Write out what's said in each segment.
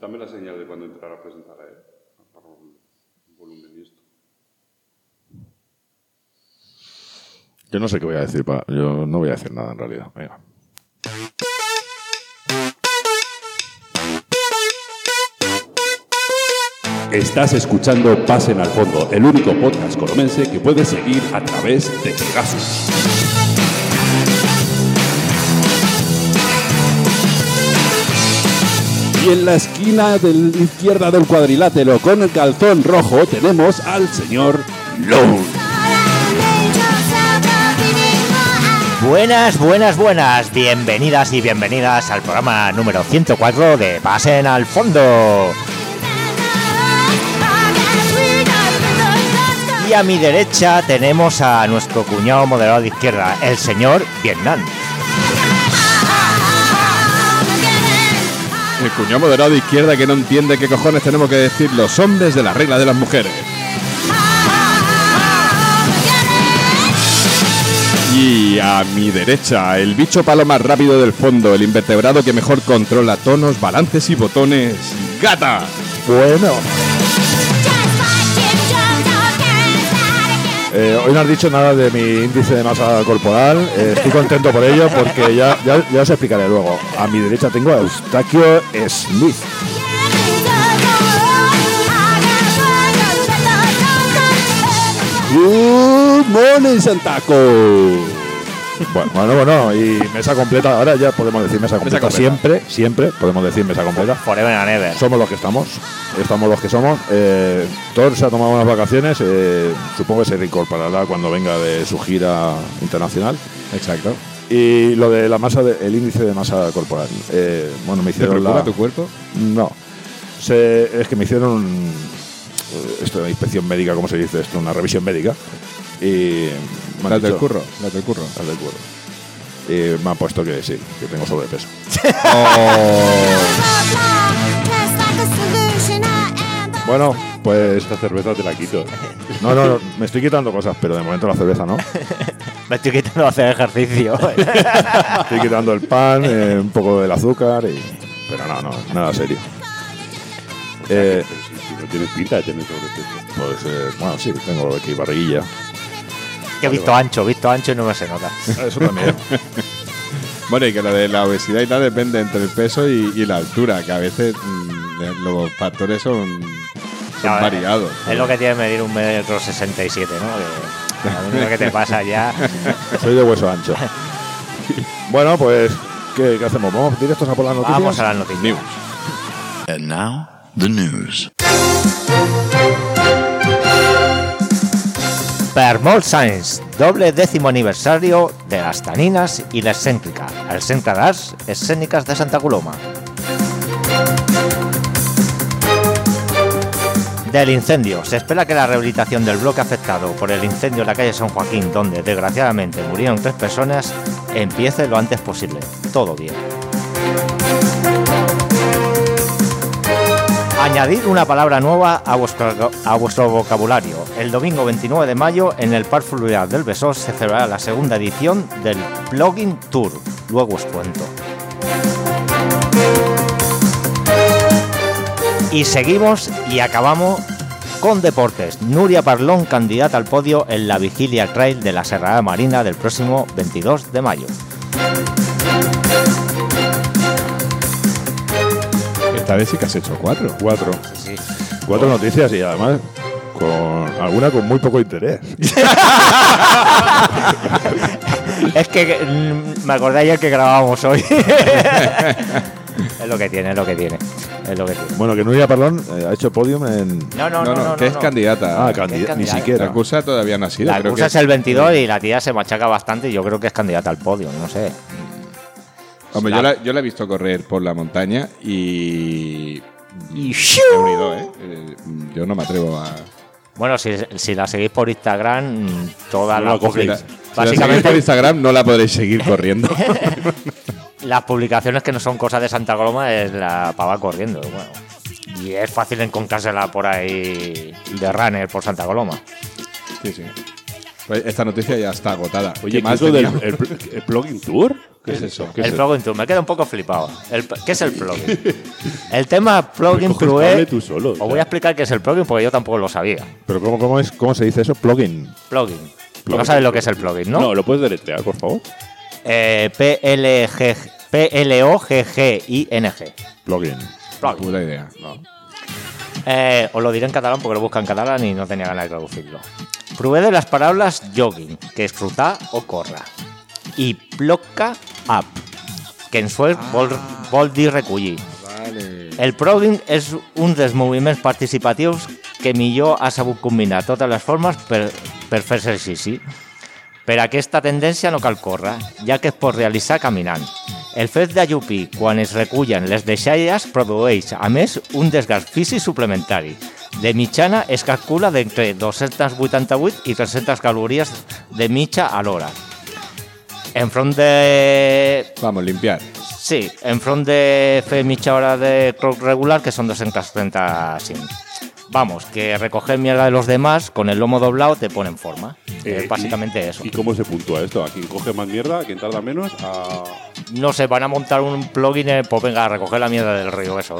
Dame la señal de cuando entrar a presentar a él. Para el volumen y esto. Yo no sé qué voy a decir, yo no voy a decir nada en realidad. Venga. Estás escuchando Pasen al Fondo, el único podcast colomense que puedes seguir a través de Pegasus. Y en la esquina izquierda del cuadrilátero con el calzón rojo tenemos al señor Lone. Buenas, buenas, buenas. Bienvenidas y bienvenidas al programa número 104 de Pasen al Fondo. Y a mi derecha tenemos a nuestro cuñado moderado de izquierda, el señor Vietnam. El cuñado moderado de izquierda que no entiende qué cojones tenemos que decir los hombres de la regla de las mujeres. Y a mi derecha, el bicho palo más rápido del fondo, el invertebrado que mejor controla tonos, balances y botones, Gata. Bueno. Hoy no has dicho nada de mi índice de masa corporal. Estoy contento por ello porque ya os explicaré luego. A mi derecha tengo a Eustaquio Smith. Good morning, Santaco. Bueno, y mesa completa. Ahora ya podemos decir mesa completa. Siempre podemos decir mesa completa. Forever and ever. Somos los que estamos los que somos. Thor se ha tomado unas vacaciones. Supongo que se reincorporará cuando venga de su gira internacional. Exacto. Y lo de la masa, el índice de masa corporal. Me hicieron ¿Te preocupa tu cuerpo? No. Es que me hicieron esto de una inspección médica, ¿cómo se dice esto? Una revisión médica. Y Las del curro. Y me han puesto que sí, que tengo sobrepeso. Bueno, pues Esta cerveza te la quito. no, me estoy quitando cosas, pero de momento la cerveza no. Me estoy quitando de hacer ejercicio. Estoy quitando el pan, un poco del azúcar, pero no, nada serio. Pero si no tienes pinta de tener sobrepeso. Pues, sí, tengo aquí barriguilla. Que he visto ancho y no me se nota. Eso también. Bueno, y que lo de la obesidad y tal depende entre el peso y la altura, que a veces los factores son variados. Es lo que tiene medir 1,67 m, ¿no? Que a mí lo que te pasa ya. Soy de hueso ancho. Bueno, pues, ¿qué hacemos? ¿Vamos directos a por las noticias? Vamos a las noticias. And now, the news. Per molts anys, doble 10º aniversario de las taninas y la excéntrica, el Centre d'Arts Escèniques de Santa Coloma. Del incendio. Se espera que la rehabilitación del bloque afectado por el incendio en la calle San Joaquín, donde desgraciadamente murieron 3 personas, empiece lo antes posible. Todo bien. Añadir una palabra nueva a vuestro vocabulario. El domingo 29 de mayo en el Parc Fluvial del Besós se celebrará la segunda edición del Blogging Tour. Luego os cuento. Y seguimos y acabamos con deportes. Nuria Parlón, candidata al podio en la Vigilia Trail de la Serralada Marina del próximo 22 de mayo. Esta vez sí que has hecho 4. Sí. 4 noticias y además alguna con muy poco interés. Es que me acordé ayer que grabábamos hoy. Es lo que tiene. Bueno, que Nuria Parlón ha hecho podium en... No, que es candidata. Candidata, ni siquiera. La cursa todavía no ha sido. La cursa es el 22 y la tía se machaca bastante y yo creo que es candidata al podio, no sé. Hombre, yo la he visto correr por la montaña y he unido, yo no me atrevo a... Bueno, si la seguís por Instagram, todas No las básicamente básicamente por Instagram no la podréis seguir corriendo. las publicaciones que no son cosas de Santa Coloma es la pava corriendo, bueno. Y es fácil encontrársela por ahí de runner por Santa Coloma. Sí. Pues esta noticia ya está agotada. Oye, ¿qué más ¿qué es lo teníamos? del el Blogging Tour? ¿Qué es eso? ¿Qué es El eso? plugin tour, me queda un poco flipado. ¿Qué es el plugin? El tema plugin Coges Prué. cable tú solo, Os voy a explicar qué es el plugin porque yo tampoco lo sabía. Pero ¿cómo se dice eso? Plugin. Plugin. No sabes lo que es el plugin, ¿no? No, ¿lo puedes deletrear, por favor? P-L-O-G-G-I-N-G. Plugin. Plugin. Pura idea. No. Os lo diré en catalán porque lo busca en catalán y no tenía ganas de traducirlo. Prové de las palabras jogging, que és trotar o córrer, i plocka up, que en suec vol dir recollir. Vale. El plugin és un dels moviments participatius que millor ha sabut combinar totes les formes per fer exercici. Per aquesta tendència no cal córrer, ja que es pot realitzar caminant. El fet d'allupir quan es recullen les deixalles produeix, a més, un desgast físic suplementari. De mitjana es calcula d'entre 288 i 300 calories de mitja a l'hora. Enfront de... Vamos, limpiar. Sí, enfront de fer mitja hora de croc regular, que son 235. Vamos, que recoger mierda de los demás con el lomo doblado te pone en forma. Es básicamente eso. ¿Y cómo se puntúa esto? ¿A quién coge más mierda? ¿A quién tarda menos? No sé, van a montar un plugin, pues venga, a recoger la mierda del río esos.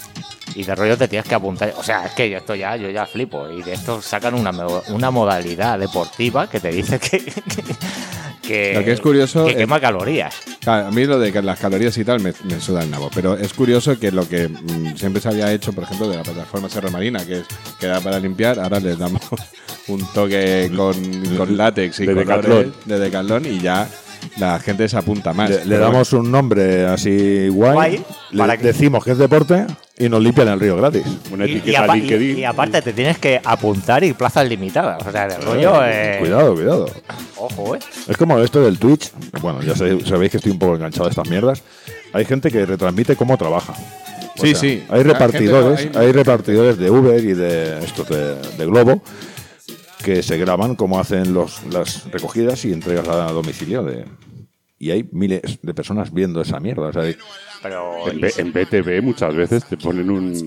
Y de rollo te tienes que apuntar. O sea, es que yo ya flipo. Y de esto sacan una modalidad deportiva que te dice que Lo que es curioso que quema calorías. Claro, a mí lo de que las calorías y tal me suda el nabo, pero es curioso que lo que siempre se había hecho, por ejemplo, de la plataforma Serra Marina, que era para limpiar, ahora les damos un toque con látex y De con Decathlon. de Decathlon y ya la gente se apunta más. Le damos un nombre así guay, para que- decimos que es deporte y nos limpian el río gratis. Una etiqueta LinkedIn. Y aparte te tienes que apuntar y plazas limitadas. O sea, de rollo. Cuidado. Ojo, Es como esto del Twitch. Bueno, ya sabéis que estoy un poco enganchado a estas mierdas. Hay gente que retransmite cómo trabaja. O Sí, sea, sí. Hay repartidores, Hay gente- hay repartidores de Uber y de estos de Globo que se graban cómo hacen las recogidas y entregas a domicilio y hay miles de personas viendo esa mierda. O sea, pero. En BTV muchas veces te ponen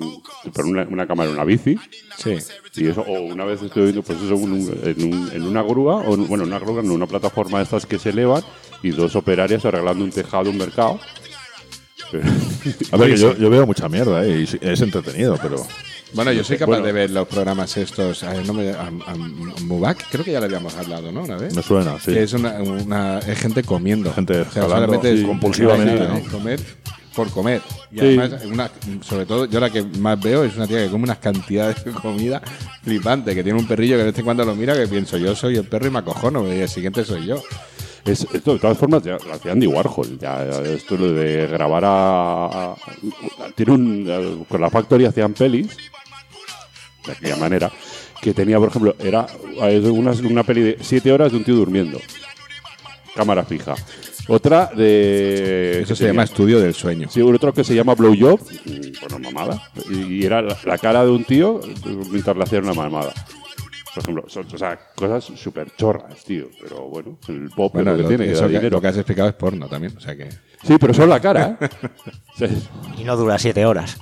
una cámara en una bici. Sí. Y eso, o una vez estoy viendo, pues eso, en una grúa, en una plataforma de estas que se elevan, y dos operarias arreglando un tejado de un mercado. Pero- a ver, que yo veo mucha mierda y es entretenido, pero Bueno, yo soy capaz Bueno. de ver los programas estos. A ver, Mubak, creo que ya lo habíamos hablado, ¿no? Una vez. me suena, sí. Que es es gente comiendo. Gente jalando, solamente es compulsivamente, comer, ¿no? comer por comer. Y Sí. además, sobre todo, yo la que más veo es una tía que come unas cantidades de comida flipante, que tiene un perrillo que de vez en cuando lo mira, que pienso, yo soy el perro y me acojono, y el siguiente soy yo. Esto, de todas formas, ya lo hacía Andy Warhol. Esto lo de grabar con la Factory hacían pelis, de aquella manera, que tenía, por ejemplo, era una peli de 7 horas de un tío durmiendo. Cámara fija. Otra de... Eso se llama estudio del sueño. Sí, otro que se llama Blowjob, bueno, mamada, y era la cara de un tío mientras le hacían una mamada. Por ejemplo, o sea, cosas súper chorras, tío, pero bueno, el pop Bueno, es lo que tiene, que da dinero. lo que has explicado es porno también, o sea que... Sí, pero solo la cara, ¿eh? O sea, Y no dura 7 horas.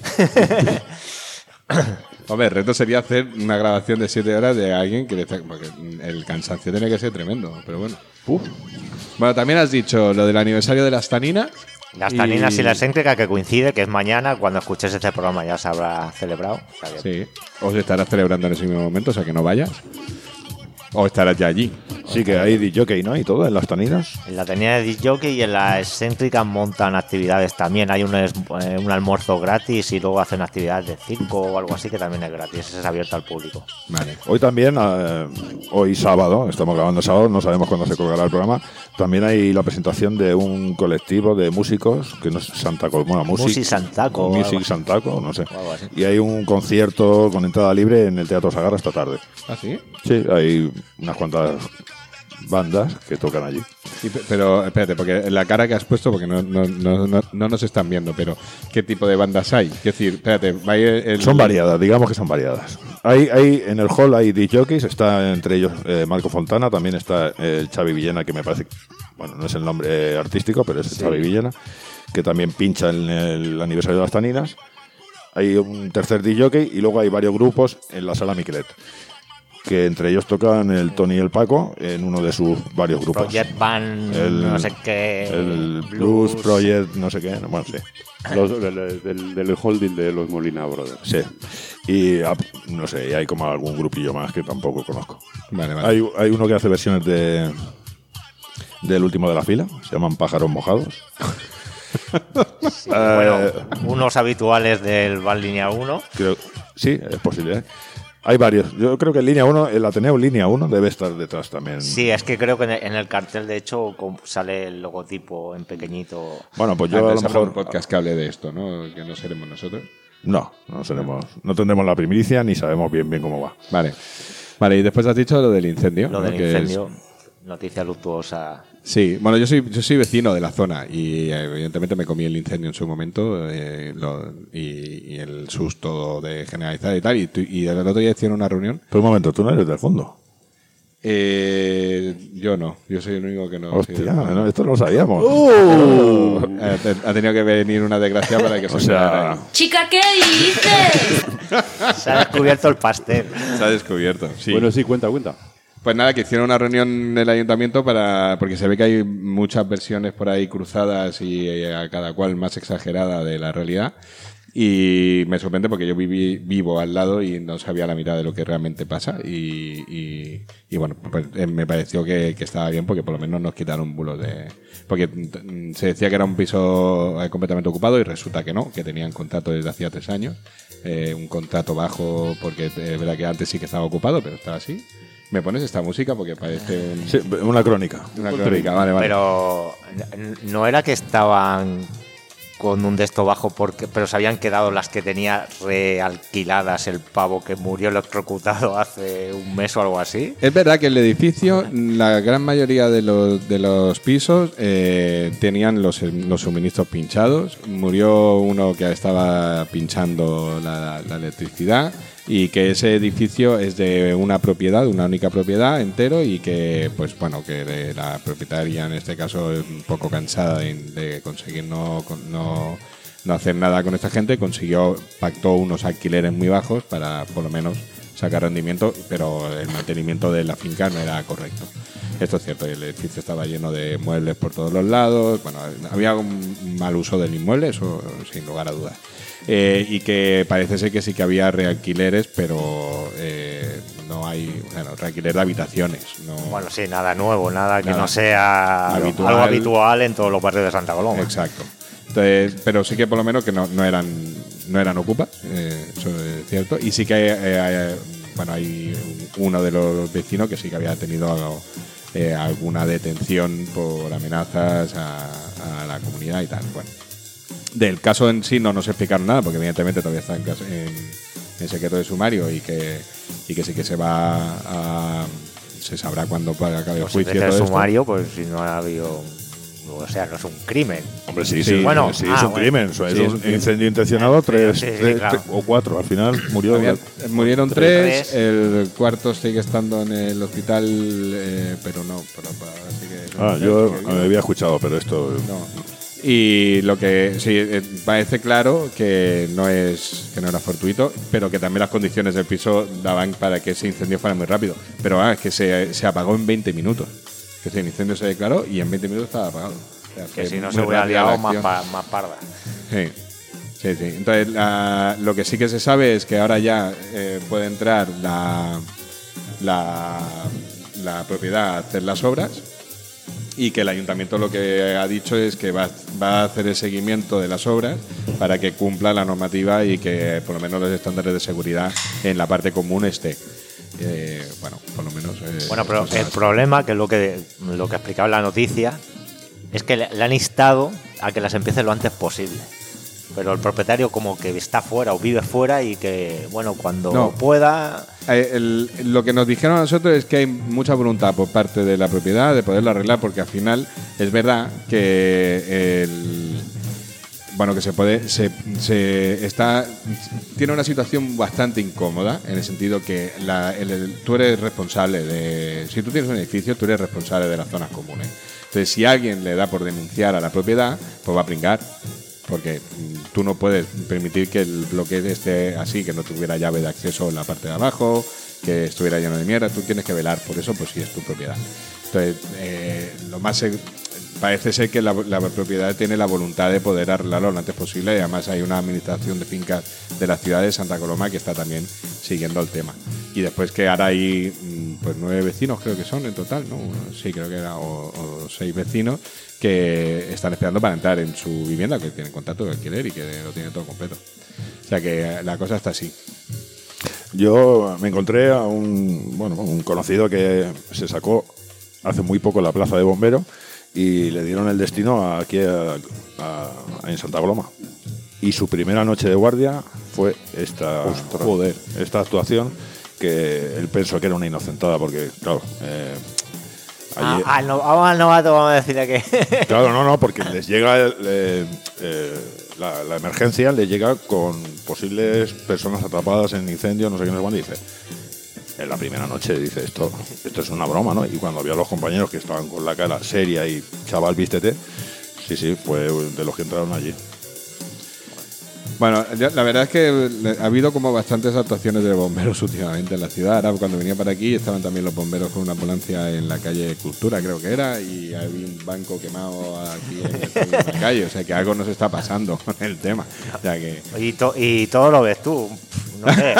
Hombre, el reto sería hacer una grabación de 7 horas de alguien que porque el cansancio tiene que ser tremendo, pero bueno. Bueno, también has dicho lo del aniversario de las taninas. Las taninas y la excéntrica, que coincide, que es mañana, cuando escuches este programa ya se habrá celebrado. O sea que- Sí. O se estarás celebrando en ese mismo momento, o sea que no vayas. O estarás ya allí. Sí que hay DJ, ¿no? Y todo en las taninas. En la tenía de disc jockey y en la excéntrica montan actividades también. Hay un almuerzo gratis y luego hacen actividades de circo o algo así que también es gratis. Ese es abierto al público. Vale. Hoy también, hoy sábado, estamos grabando sábado, no sabemos cuándo se colgará el programa. También hay la presentación de un colectivo de músicos, que no es Santaco, bueno, Music Santaco o algo Music así. Santaco, no sé. O algo así. Y hay un concierto con entrada libre en el Teatro Sagarra esta tarde. ¿Ah, sí? Sí, hay unas cuantas bandas que tocan allí. Pero espérate, porque la cara que has puesto, porque no nos están viendo, pero ¿qué tipo de bandas hay? Es decir, espérate, va a ir Son variadas, digamos que son variadas. Hay en el hall hay DJs, está entre ellos Marco Fontana, también está el Xavi Villena, que me parece, bueno, no es el nombre artístico, pero es el Xavi Villena, que también pincha en el aniversario de las taninas. Hay un tercer DJ y luego hay varios grupos en la sala Miquelet. que entre ellos tocan el Tony y el Paco en uno de sus varios grupos. Project Band, no sé qué. El Blues Project, no sé qué. Bueno, sí. Del holding de los Molina Brothers. Sí. Y no sé, y hay como algún grupillo más que tampoco conozco. Vale, vale. Hay uno que hace versiones del último de la fila, se llaman Pájaros Mojados. Sí, bueno, unos habituales del Bar Línea 1. Sí, es posible. Hay varios. Yo creo que en Línea 1, el Ateneo Línea 1 debe estar detrás también. Sí, es que creo que en el cartel, de hecho, sale el logotipo en pequeñito. Bueno, pues yo a lo Antes habrá mejor... un podcast que hable de esto, ¿no? Que no seremos nosotros. No tendremos la primicia ni sabemos bien cómo va. Vale. Vale, y después has dicho lo del incendio. Lo ¿no? del Que incendio, noticia luctuosa. Sí, bueno, yo soy vecino de la zona y evidentemente me comí el incendio en su momento y el susto de generalizar y tal. Y el otro día hicieron una reunión. Pero un momento, tú no eres del fondo. Yo no, yo soy el único que no. Hostia, no, esto no lo sabíamos. Ha tenido que venir una desgracia para que se sea, Chica, ¿qué dices? Se ha descubierto el pastel. se ha descubierto. Sí. Bueno, sí, cuenta. Pues nada, que hicieron una reunión en el ayuntamiento porque se ve que hay muchas versiones por ahí cruzadas y a cada cual más exagerada de la realidad. Y me sorprende porque yo vivo al lado y no sabía la mitad de lo que realmente pasa. Y bueno, pues me pareció que estaba bien porque por lo menos nos quitaron bulos de... Porque se decía que era un piso completamente ocupado y resulta que no, que tenían contrato desde hacía 3 años. Un contrato bajo porque es verdad que antes sí que estaba ocupado, pero estaba así. ¿Me pones esta música? Porque parece sí, una crónica. una crónica. Vale. Pero no era que estaban con un de esto bajo, pero se habían quedado las que tenía realquiladas el pavo que murió electrocutado hace un mes o algo así. Es verdad que el edificio, la gran mayoría de los pisos tenían los suministros pinchados. Murió uno que estaba pinchando la electricidad y que ese edificio es de una propiedad, una única propiedad entero y que, pues bueno, que la propietaria en este caso es un poco cansada de conseguir no hacer nada con esta gente, pactó unos alquileres muy bajos para por lo menos sacar rendimiento, pero el mantenimiento de la finca no era correcto. Esto es cierto, el edificio estaba lleno de muebles por todos los lados, bueno, había un mal uso del inmueble, eso sin lugar a dudas. Y que parece ser que sí que había realquileres, pero no hay realquiler de habitaciones. No, Bueno, sí, nada nuevo, nada que no sea algo habitual en todos los barrios de Santa Coloma. Exacto. Entonces, pero sí que por lo menos que no eran ocupas, eso es cierto. Y sí que hay uno de los vecinos que sí que había tenido alguna detención por amenazas a la comunidad y tal. Bueno, del caso en sí no nos explicaron nada, porque evidentemente todavía está en secreto de sumario y que sí que se sabrá cuándo acabe el juicio. En el todo sumario, pues si no ha habido... O sea, no es un crimen. Hombre, sí, Bueno, es un crimen. Es un incendio intencionado, 3 claro. o 4. Al final murieron Tres. 3, el cuarto sigue estando en el hospital, pero no. Así que yo me había escuchado, pero esto... no. Y lo que sí parece claro que no era fortuito, pero que también las condiciones del piso daban para que ese incendio fuera muy rápido. Pero es que se apagó en 20 minutos. Que el incendio se declaró y en 20 minutos estaba apagado. O sea, Que si no muy se hubiera rápida la liado acción. más parda. Sí. Entonces, lo que sí que se sabe es que ahora ya puede entrar la propiedad a hacer las obras y que el ayuntamiento lo que ha dicho es que va a hacer el seguimiento de las obras para que cumpla la normativa y que por lo menos los estándares de seguridad en la parte común esté. Por lo menos... Bueno, pero el problema, que es lo que explicaba en la noticia, es que le han instado a que las empiece lo antes posible. Pero el propietario como que está fuera o vive fuera y que, bueno, cuando pueda... Lo que nos dijeron a nosotros es que hay mucha voluntad por parte de la propiedad de poderlo arreglar, porque al final es verdad que tiene una situación bastante incómoda, en el sentido que tú eres responsable si tú tienes un edificio, tú eres responsable de las zonas comunes. Entonces, si alguien le da por denunciar a la propiedad, pues va a pringar, porque tú no puedes permitir que el bloque esté así, que no tuviera llave de acceso en la parte de abajo, que estuviera lleno de mierda. Tú tienes que velar por eso, pues si es tu propiedad. Entonces, parece ser que la propiedad tiene la voluntad de poder arreglarlo lo antes posible, y además hay una administración de fincas de la ciudad de Santa Coloma que está también siguiendo el tema. Y después que ahora hay pues 9 vecinos, creo que son en total, ¿no? Sí, creo que era, o 6 vecinos que están esperando para entrar en su vivienda, que tienen contrato de alquiler y que lo tienen todo completo. O sea que la cosa está así. Yo me encontré a un conocido que se sacó hace muy poco la plaza de bombero y le dieron el destino aquí en Santa Coloma. Y su primera noche de guardia fue esta actuación, que él pensó que era una inocentada, porque, claro, Vamos al novato, vamos a decirle que... Claro, no, porque les llega la emergencia, les llega con posibles personas atrapadas en incendio, no sé qué, no sé cuándo, y dice, en la primera noche, dice, esto es una broma, ¿no? Y cuando vio a los compañeros que estaban con la cara seria y, chaval, vístete, sí, fue de los que entraron allí. Bueno, la verdad es que ha habido como bastantes actuaciones de bomberos últimamente en la ciudad. Ahora, cuando venía para aquí, estaban también los bomberos con una ambulancia en la calle Cultura, creo que era, y había un banco quemado aquí en la calle. O sea, que algo nos está pasando con el tema. O sea, que... y todo lo ves tú. No sé.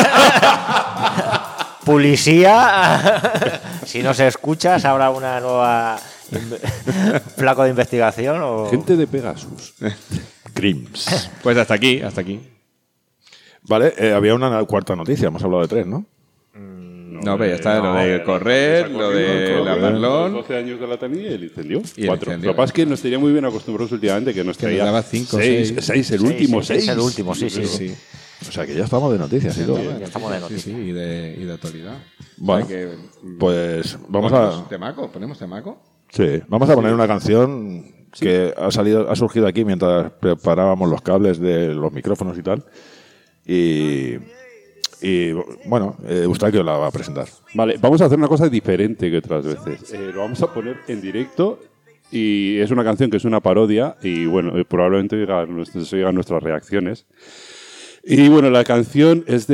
Policía. Si no se escucha, habrá una nueva flaco de investigación. O... Gente de Pegasus. Crims. Pues hasta aquí. Vale, había una cuarta noticia, hemos hablado de 3, ¿no? No, pero ya está lo de correr, lo de la Marlon. 12 años de la Tanilla y el incendio. Y el 4. incendio. Lo que pasa es que nos tenía muy bien acostumbrados últimamente, que nos Que nos traía daba 5, 6, el último 6. Es el último, sí. O sea, que ya estamos de noticias y todo. Ya estamos de noticias. Sí, y de actualidad. Bueno, O sea que, pues vamos ¿Ponemos temaco? Sí, vamos a poner una canción que ha surgido aquí mientras preparábamos los cables de los micrófonos y tal. Y bueno, Eustaquio la va a presentar. Vale, vamos a hacer una cosa diferente que otras veces. Lo vamos a poner en directo y es una canción que es una parodia y bueno, probablemente oigan nuestras reacciones. Y bueno, la canción es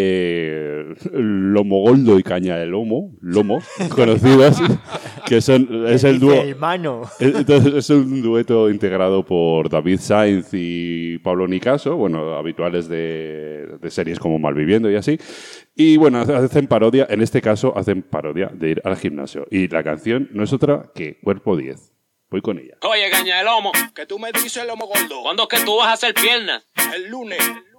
de Lomogoldo y Caña de Lomo, conocidas, que es el dúo. Hermano. Entonces es un dueto integrado por David Sainz y Pablo Nicaso, bueno, habituales de series como Malviviendo y así. Y bueno, hacen parodia, en este caso hacen parodia de ir al gimnasio. Y la canción no es otra que Cuerpo 10. Voy con ella. Oye, Caña de Lomo, Que tú me dices, lomo gordo. ¿cuándo es que tú vas a hacer piernas? El lunes.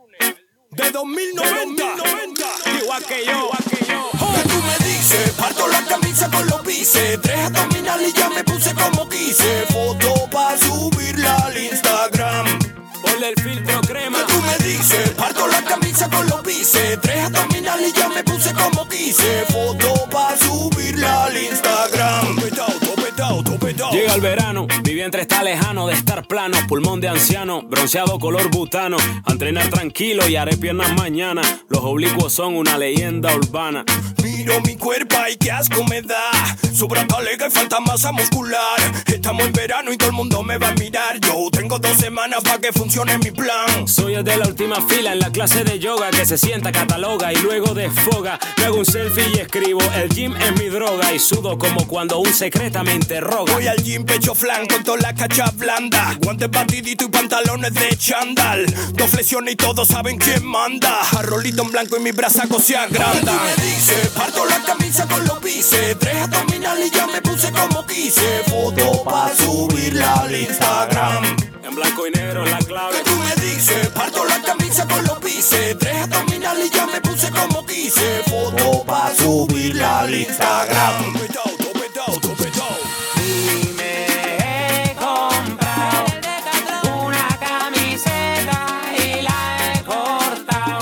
De 2090. Igual que yo. Que tú me dices, parto la camisa con los bíceps. 3 abdominales y ya me puse como quise. Foto pa' subirla al Instagram. Ponle el filtro crema. Que tú me dices, parto la camisa con los bíceps. 3 abdominales y ya me puse como quise. Foto pa' subirla al Instagram. Topetao. Llega el verano, mi vientre está lejano de estar plano. Pulmón de anciano, bronceado color butano. A entrenar tranquilo y haré piernas mañana. Los oblicuos son una leyenda urbana. Miro mi cuerpo y qué asco me da. Sobra talega y falta masa muscular. Estamos en verano y todo el mundo me va a mirar. Yo tengo 2 semanas para que funcione mi plan. Soy el de la última fila en la clase de yoga, que se sienta, cataloga y luego desfoga. Me hago un selfie y escribo, el gym es mi droga. Y sudo como cuando un secreta me interroga. Voy al gym pecho flan con todas las cachas blandas. Guantes batidito y pantalones de chándal. 2 flexiones y todos saben quién manda. Arrolito en blanco y mis brazos se agrandan. Tú me dices, parto la camisa con los bíceps. 3 abdominales y ya me puse como quise. Foto pa' subirla al Instagram. En blanco y negro la clave. Que tú me dices, parto la camisa con los bíceps. 3 abdominales y ya me puse como quise. Foto pa' subirla al Instagram. Topetao. Y me he comprado una camiseta y la he cortado.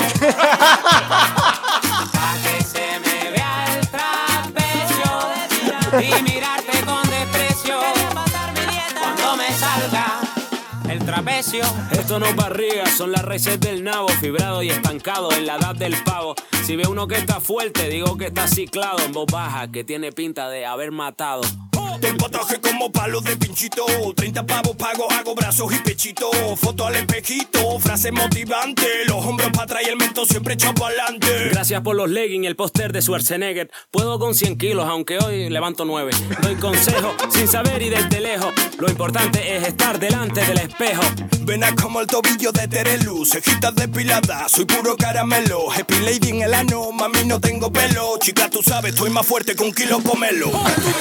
Pa' que se me vea el trapecio y mirarte con desprecio cuando me salga el trapecio. Esto no es barriga, son las raíces del nabo, fibrado y estancado en la edad del pavo. Si ve uno que está fuerte, digo que está ciclado en voz baja, que tiene pinta de haber matado. Doy pataje como palo de pinchito. 30 pavos pago, hago brazos y pechito. Foto al espejito, frase motivante. Los hombros para atrás y el mentón siempre echado para adelante. Gracias por los leggings y el póster de Schwarzenegger. Puedo con 100 kilos, aunque hoy levanto 9. Doy consejo sin saber y desde lejos. Lo importante es estar delante del espejo. Venas como el tobillo de Terelu, cejitas depiladas, soy puro caramelo. Happy lady en el ano, mami no tengo pelo. Chica, tú sabes, estoy más fuerte que un kilo pomelo.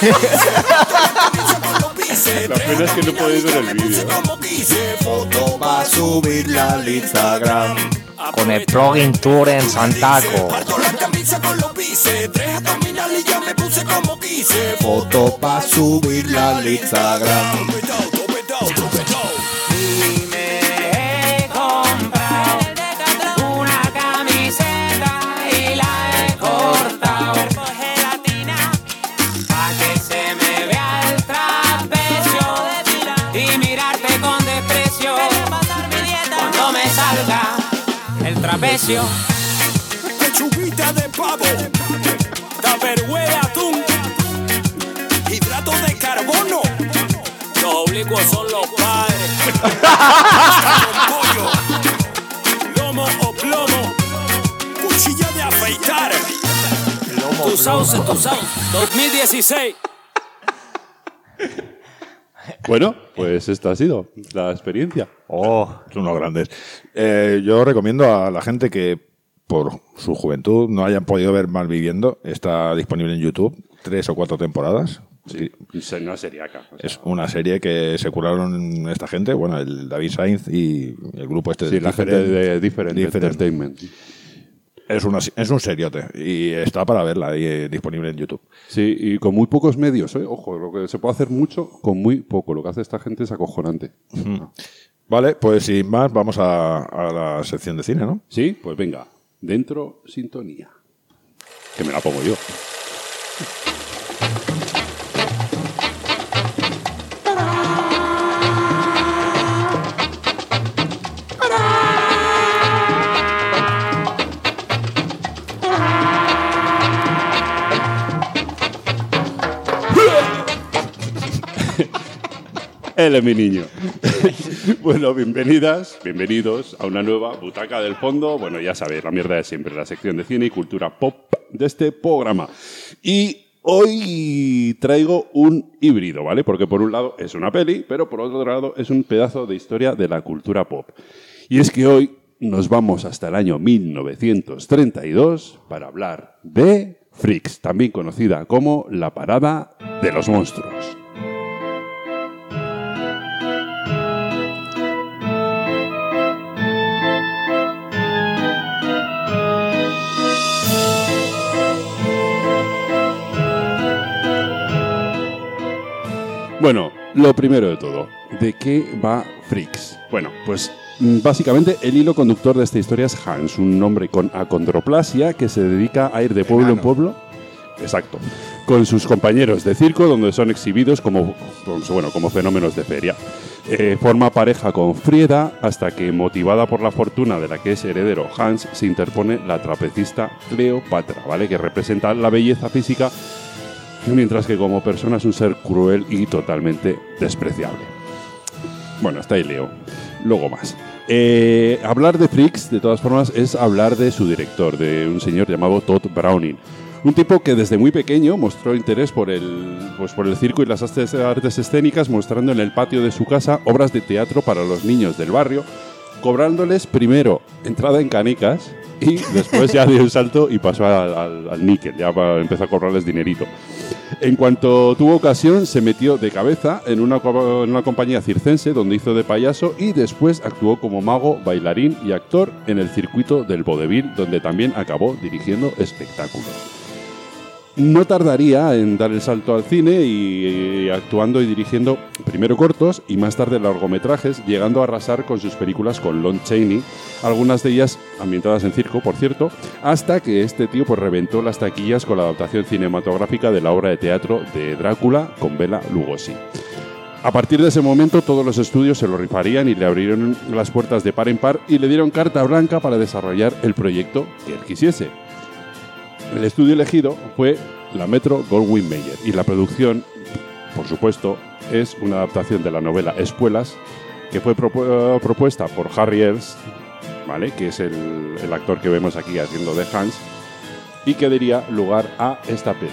La pena es que no podéis ver el vídeo. Foto pa' subirla al Instagram. Con el plugin Tour en Santaco. Parto la camisa con los bíceps, 3 abdominales y ya me puse como quise. Foto pa' subirla al Instagram. Y me he comprado una camiseta y la he cortado con gelatina pa' que se me vea el trapecio y mirarte con desprecio cuando me salga el trapecio. Pechuguita de pavo, tupperware de atún, hidrato de carbono. Los oblicuos son los padres. Pollo, lomo o plomo, cuchilla de afeitar. Tu sauce, 2016. Bueno, pues esta ha sido la experiencia. Oh, son unos grandes. Yo recomiendo a la gente que por su juventud no hayan podido ver Malviviendo. Está disponible en YouTube, 3 o 4 temporadas. Sí. No sería acá. O sea, Es una serie que se curaron esta gente, bueno, el David Sainz y el grupo este sí, la gente de Different Entertainment. Es un seriote y está para verla y disponible en YouTube. Sí, y con muy pocos medios, ¿eh? Ojo, lo que se puede hacer mucho con muy poco. Lo que hace esta gente es acojonante. Vale, pues sin más vamos a la sección de cine, ¿no? Sí, pues venga. Dentro, sintonía. Que me la pongo yo. Él es mi niño. Bueno, bienvenidas, bienvenidos a una nueva Butaca del Fondo. Bueno, ya sabéis, la mierda de siempre, la sección de cine y cultura pop de este programa. Y hoy traigo un híbrido, ¿vale? Porque por un lado es una peli, pero por otro lado es un pedazo de historia de la cultura pop. Y es que hoy nos vamos hasta el año 1932 para hablar de Freaks, también conocida como la parada de los monstruos. Bueno, lo primero de todo, ¿de qué va Freaks? Bueno, pues básicamente el hilo conductor de esta historia es Hans, un hombre con acondroplasia que se dedica a ir de pueblo en pueblo, exacto, con sus compañeros de circo, donde son exhibidos como fenómenos de feria. Forma pareja con Frieda hasta que, motivada por la fortuna de la que es heredero Hans, se interpone la trapecista Cleopatra, ¿vale? Que representa la belleza física, mientras que como persona es un ser cruel y totalmente despreciable. Bueno, hasta ahí leo. Luego más. Hablar de Freaks, de todas formas, es hablar de su director, de un señor llamado Todd Browning. Un tipo que desde muy pequeño mostró interés por el circo y las artes escénicas, mostrando en el patio de su casa obras de teatro para los niños del barrio, cobrándoles primero entrada en canicas y después ya dio un salto y pasó al níquel, ya empezó a cobrarles dinerito. En cuanto tuvo ocasión, se metió de cabeza en una compañía circense donde hizo de payaso y después actuó como mago, bailarín y actor en el circuito del vodevil, donde también acabó dirigiendo espectáculos. No tardaría en dar el salto al cine y actuando y dirigiendo primero cortos y más tarde largometrajes, llegando a arrasar con sus películas con Lon Chaney, algunas de ellas ambientadas en circo, por cierto, hasta que este tío pues reventó las taquillas con la adaptación cinematográfica de la obra de teatro de Drácula con Bela Lugosi. A partir de ese momento todos los estudios se lo rifarían y le abrieron las puertas de par en par y le dieron carta blanca para desarrollar el proyecto que él quisiese. El estudio elegido fue la Metro-Goldwyn-Mayer y la producción por supuesto, es una adaptación de la novela Espuelas, que fue propuesta por Harry Ernst, ¿vale? Que es el actor que vemos aquí haciendo de Hans, y que daría lugar a esta peli.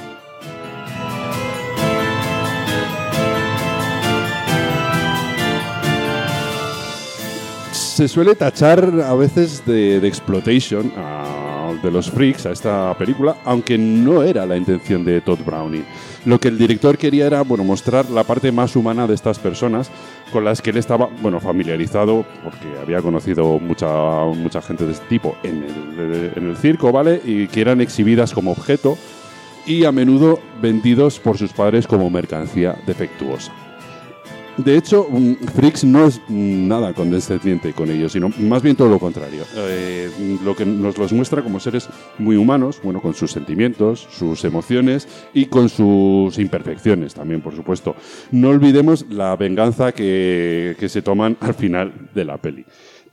Se suele tachar a veces de exploitation de los freaks a esta película, aunque no era la intención de Todd Browning. Lo que el director quería era, bueno, mostrar la parte más humana de estas personas con las que él estaba, bueno, familiarizado, porque había conocido mucha gente de este tipo en el circo, ¿vale? Y que eran exhibidas como objeto y a menudo vendidos por sus padres como mercancía defectuosa. De hecho, Freaks no es nada condescendiente con ellos, sino más bien todo lo contrario. Lo que nos los muestra como seres muy humanos, bueno, con sus sentimientos, sus emociones y con sus imperfecciones también, por supuesto. No olvidemos la venganza que se toman al final de la peli.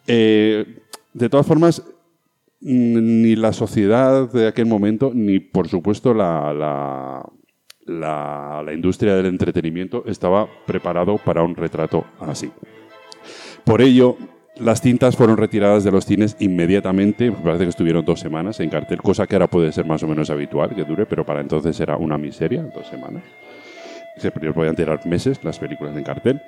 De todas formas, ni la sociedad de aquel momento, ni por supuesto la industria del entretenimiento estaba preparado para un retrato así. Por ello, las cintas fueron retiradas de los cines inmediatamente. Me parece que estuvieron 2 semanas en cartel, cosa que ahora puede ser más o menos habitual que dure, pero para entonces era una miseria, 2 semanas. Se podían tirar meses las películas en cartel.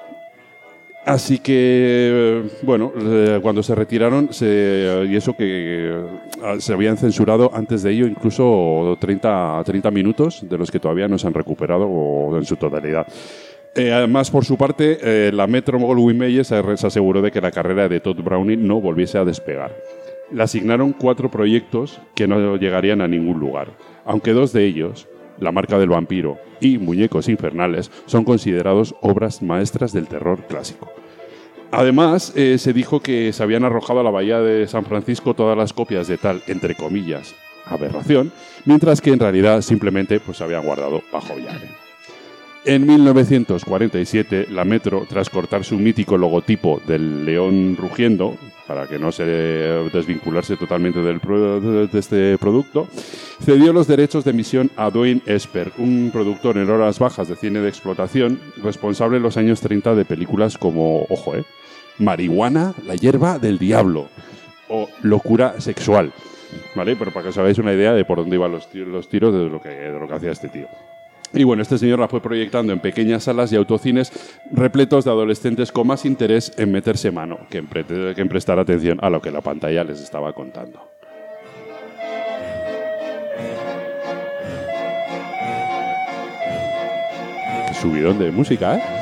Así que, bueno, cuando se retiraron, y eso que se habían censurado antes de ello incluso 30 minutos, de los que todavía no se han recuperado en su totalidad. Además, por su parte, la Metro-Goldwyn-Mayer se aseguró de que la carrera de Todd Browning no volviese a despegar. Le asignaron 4 proyectos que no llegarían a ningún lugar, aunque 2 de ellos, La marca del vampiro y Muñecos infernales, son considerados obras maestras del terror clásico. Además, se dijo que se habían arrojado a la bahía de San Francisco todas las copias de tal, entre comillas, aberración, mientras que en realidad simplemente pues, se habían guardado bajo llave. En 1947, la Metro, tras cortar su mítico logotipo del león rugiendo, para que no se desvinculase totalmente de este producto, cedió los derechos de emisión a Dwayne Esper, un productor en horas bajas de cine de explotación, responsable en los años 30 de películas como, ojo, Marihuana, la hierba del diablo, o Locura sexual, ¿vale? Pero para que os hagáis una idea de por dónde iban los tiros de lo que hacía este tío. Y bueno, este señor la fue proyectando en pequeñas salas y autocines repletos de adolescentes con más interés en meterse mano que en prestar atención a lo que la pantalla les estaba contando. Qué subidón de música, ¿eh?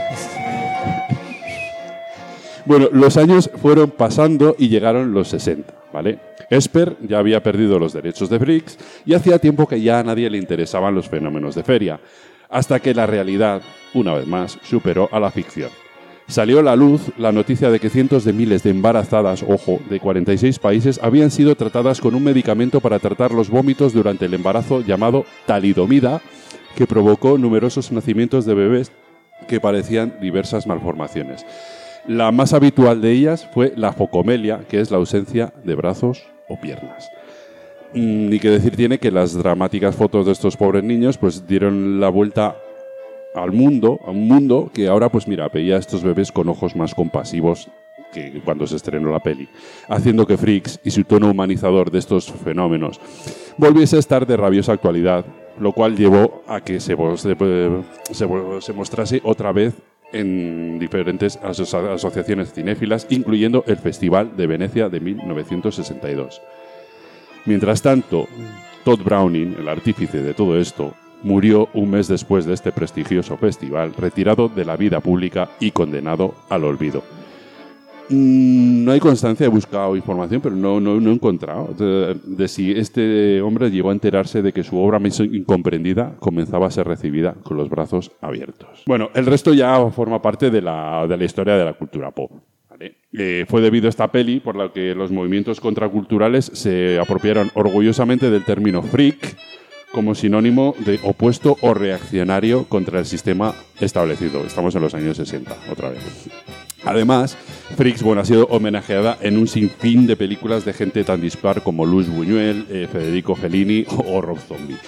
Bueno, los años fueron pasando y llegaron los 60, ¿vale? Esper ya había perdido los derechos de Freaks y hacía tiempo que ya a nadie le interesaban los fenómenos de feria, hasta que la realidad, una vez más, superó a la ficción. Salió a la luz la noticia de que cientos de miles de embarazadas, ojo, de 46 países, habían sido tratadas con un medicamento para tratar los vómitos durante el embarazo llamado talidomida, que provocó numerosos nacimientos de bebés que padecían diversas malformaciones. La más habitual de ellas fue la focomelia, que es la ausencia de brazos o piernas. Ni que decir tiene que las dramáticas fotos de estos pobres niños pues dieron la vuelta al mundo, a un mundo que ahora pues mira, veía a estos bebés con ojos más compasivos que cuando se estrenó la peli, haciendo que Freaks y su tono humanizador de estos fenómenos volviese a estar de rabiosa actualidad, lo cual llevó a que se mostrase otra vez en diferentes asociaciones cinéfilas, incluyendo el Festival de Venecia de 1962. Mientras tanto, Todd Browning, el artífice de todo esto, murió un mes después de este prestigioso festival, retirado de la vida pública y condenado al olvido. No hay constancia, he buscado información, pero no he encontrado de si este hombre llegó a enterarse de que su obra más incomprendida comenzaba a ser recibida con los brazos abiertos. Bueno, el resto ya forma parte de la historia de la cultura pop. ¿Vale? Fue debido a esta peli por la que los movimientos contraculturales se apropiaron orgullosamente del término freak como sinónimo de opuesto o reaccionario contra el sistema establecido. Estamos en los años 60, otra vez. Además, Freaks ha sido homenajeada en un sinfín de películas de gente tan dispar como Luis Buñuel, Federico Fellini o Rob Zombie.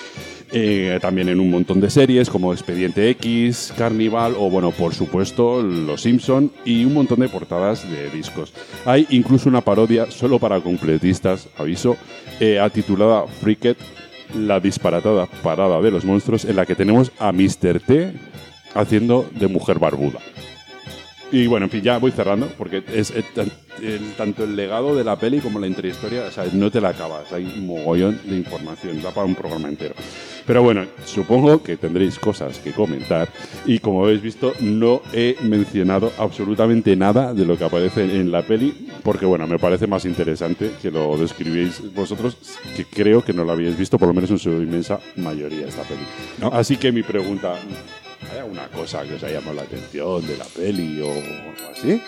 También en un montón de series como Expediente X, Carnival o, bueno, por supuesto, Los Simpson y un montón de portadas de discos. Hay incluso una parodia solo para completistas, aviso, titulada Freaked, la disparatada parada de los monstruos, en la que tenemos a Mr. T haciendo de mujer barbuda. Y bueno, en fin, ya voy cerrando, porque es tanto el legado de la peli como la intrahistoria, o sea, no te la acabas, hay un mogollón de información, da para un programa entero. Pero bueno, supongo que tendréis cosas que comentar, y como habéis visto, no he mencionado absolutamente nada de lo que aparece en la peli, porque bueno, me parece más interesante que lo describíais vosotros, que creo que no lo habéis visto, por lo menos en su inmensa mayoría, esta peli. No. Así que mi pregunta... ¿Hay alguna cosa que os haya llamado la atención de la peli o algo así?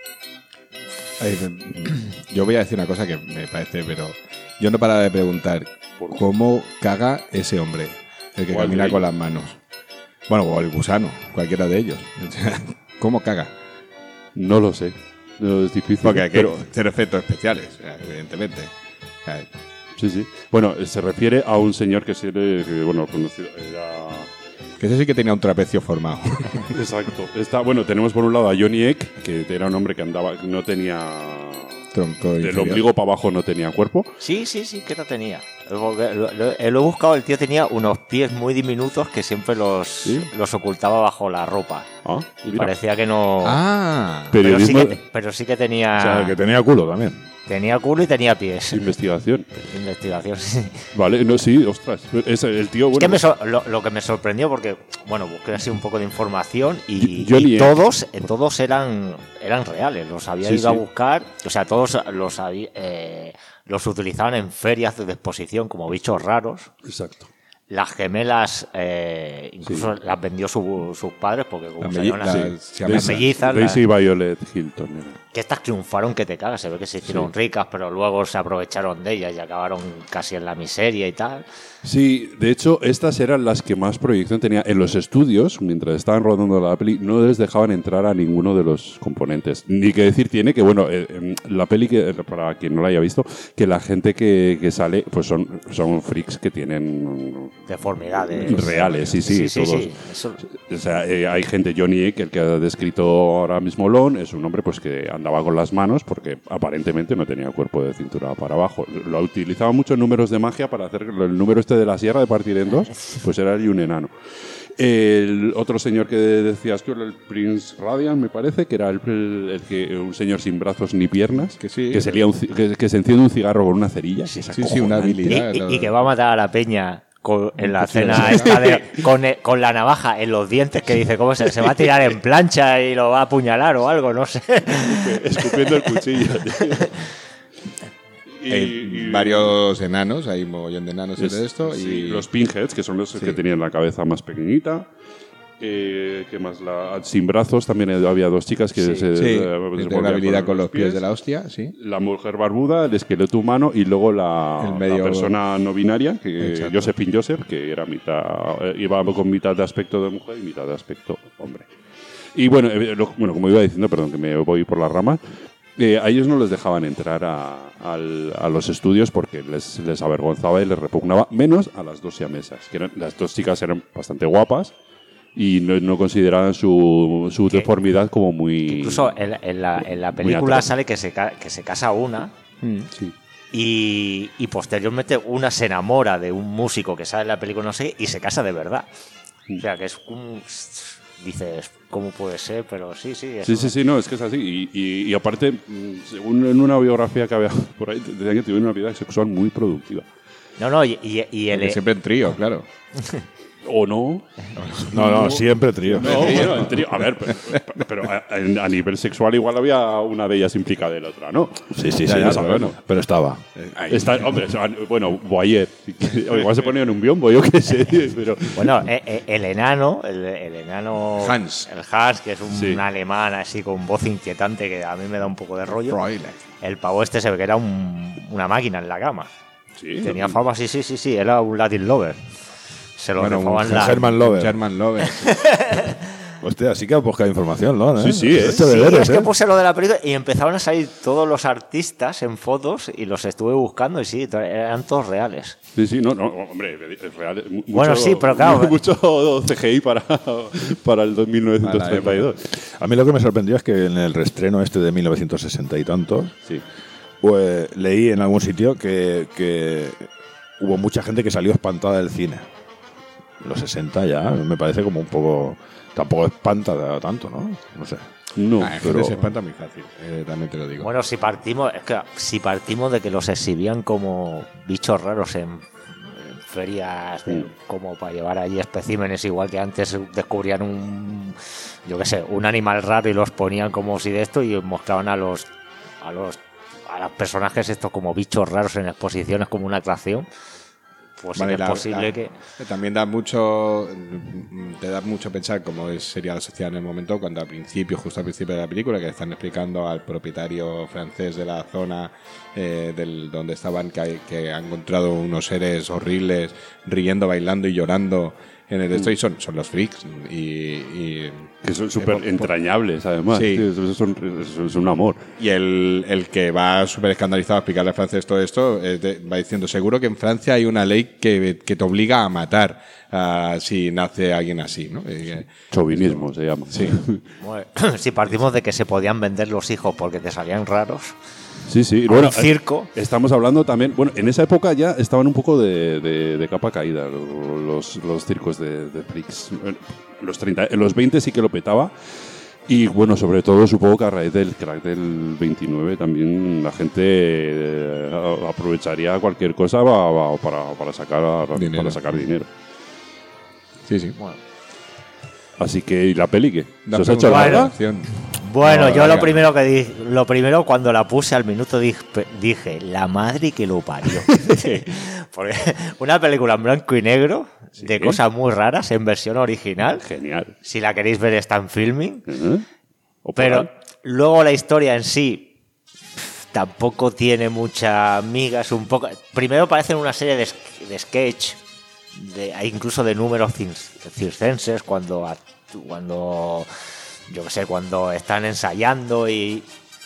Yo voy a decir una cosa que me parece, pero yo no paraba de preguntar cómo caga ese hombre, el que ¿Cuál camina de con ellos? las manos. Bueno, o el gusano, cualquiera de ellos. ¿Cómo caga? No lo sé. No, es difícil. Porque hay que pero hacer efectos especiales, evidentemente. sí, sí. Bueno, se refiere a un señor que bueno, conocido era... Que ese sí que tenía un trapecio formado. Exacto. Bueno, tenemos por un lado a Johnny Eck, que era un hombre que andaba, no tenía... Tronco Del inferior. ombligo para abajo no tenía cuerpo. Sí, que no tenía. Lo he buscado, el tío tenía unos pies muy diminutos que siempre los ocultaba bajo la ropa. Ah, Y mira. parecía que no... Periodismo... Pero sí que tenía... O sea, que tenía culo también. Tenía culo y tenía pies. Investigación. Investigación, sí. Vale, no, sí, ostras. El tío, bueno... Es que lo que me sorprendió, porque, bueno, busqué así un poco de información y Johnny Eck. todos eran reales. Los había Sí, ido a sí. buscar, o sea, todos los utilizaban en ferias de exposición como bichos raros. Exacto. Las gemelas, incluso las vendió sus padres, porque como Las salieron las siamesas. mellizas, Daisy y Violet Hilton. Era. que estas triunfaron que te cagas. Se ve que se hicieron ricas, pero luego se aprovecharon de ellas y acabaron casi en la miseria y tal. Sí, de hecho, estas eran las que más proyección tenía en los estudios. Mientras estaban rodando la peli, no les dejaban entrar a ninguno de los componentes. Ni que decir tiene que, bueno, la peli, para quien no la haya visto, que la gente que sale, pues son freaks que tienen Deformidades. reales, sí, todos. Sí. Eso- O sea, hay gente, Johnny Eck, el que ha descrito ahora mismo Lon, es un hombre pues que andaba con las manos porque aparentemente no tenía cuerpo de cintura para abajo. Lo utilizaba mucho en números de magia para hacer el número de la sierra de partir en dos, pues era allí un enano. El otro señor que decías que era el Prince Radiant, me parece, que era el que un señor sin brazos ni piernas, Que sí. que se enciende un cigarro con una cerilla. Sí, una habilidad. y que va a matar a la peña en la cuchillo. cena esta con la navaja en los dientes, que dice cómo se va a tirar en plancha y lo va a apuñalar o algo, no sé. Escupiendo el cuchillo. Hay varios enanos, hay un mogollón de enanos Es- de esto. sí, Y los pinheads, que son los que tenían la cabeza más pequeñita. ¿Qué más? Sin brazos también había dos chicas que se tiene una habilidad con los pies de la hostia, sí. La mujer barbuda, el esqueleto humano y luego El la medio- persona no binaria, que Exacto. Josephine Joseph, que era iba con mitad de aspecto de mujer y mitad de aspecto hombre. Y bueno, como iba diciendo, perdón, que me voy por las ramas, a ellos no les dejaban entrar a los estudios porque les avergonzaba y les repugnaba, menos a las dos siamesas, que las dos chicas eran bastante guapas y no consideraban su deformidad como muy... Incluso en la muy película atroz. sale que se casa una Sí. y posteriormente una se enamora de un músico que sale en la película, no sé, y se casa de verdad. O sea, que es un... Dices, ¿cómo puede ser? Pero sí. Sí, no, es que es así. Y aparte, según en una biografía que había por ahí, decían que tuvo una vida sexual muy productiva. No, y Porque siempre en trío, claro. ¿O no? No, siempre trío. No, bueno, en trío. A ver, pero a nivel sexual igual había una de ellas implicada de la otra, ¿no? Sí, Ya, pero sabemos. pero estaba. Hombre, bueno, Boyer. Igual se ponía en un biombo, yo qué sé. Pero Bueno, el enano, el enano Hans. el Hans, que es un Sí. alemán así con voz inquietante que a mí me da un poco de rollo. Fräulein. El pavo este se ve que era una máquina en la cama. sí. Tenía fama, sí, era un Latin lover. Se lo Bueno, rifaban un la... German Lover. German Lover. Hostia, sí que ha buscado información, ¿no? Sí, sí, He hecho Sí, deberes, es que puse lo de la película y empezaron a salir todos los artistas en fotos y los estuve buscando y sí, eran todos reales. Sí, no, hombre, es real. Bueno, sí, pero claro. Mucho CGI para el 1932. A mí lo que me sorprendió es que en el reestreno este de 1960 y tantos, Sí. pues leí en algún sitio que hubo mucha gente que salió espantada del cine. Los 60 ya me parece como un poco... Tampoco espanta tanto, ¿no? No sé. No, La gente se espanta muy fácil, también te lo digo. Bueno, si partimos de que los exhibían como bichos raros en ferias como para llevar allí especímenes, igual que antes descubrían un animal raro y los ponían como si de esto y mostraban a los personajes estos como bichos raros en exposiciones como una atracción. Pues Vale, sí que es posible que... También te da mucho pensar cómo sería la sociedad en el momento cuando justo al principio de la película, que están explicando al propietario francés de la zona donde estaban, que ha encontrado unos seres horribles riendo, bailando y llorando en el esto, y son los freaks y que son súper entrañables, además. Sí. Sí, eso es un amor. Y el que va súper escandalizado a explicarle al francés todo esto va diciendo, seguro que en Francia hay una ley que te obliga a matar si nace alguien así, ¿no? Chauvinismo se llama. Sí. Bueno, si partimos de que se podían vender los hijos porque te salían raros. Sí, sí. A un circo. Estamos hablando también... Bueno, en esa época ya estaban un poco de capa caída los circos de freaks. En los 20 sí que lo petaba. Y bueno, sobre todo supongo que a raíz del crack del 29 también la gente aprovecharía cualquier cosa para sacar dinero. Sí, sí. Así que, ¿y la peli qué? ¿Se os ha Dame hecho una larga? opción. Bueno, No, yo larga. lo primero cuando la puse al minuto dije, la madre que lo parió. Porque una película en blanco y negro de cosas muy raras en versión original. Genial. Si la queréis ver está en Filming. O por Pero ahí. luego la historia en sí tampoco tiene mucha miga. Es un poco. Primero parecen una serie de sketch, incluso de números circenses cuando yo qué sé, cuando están ensayando y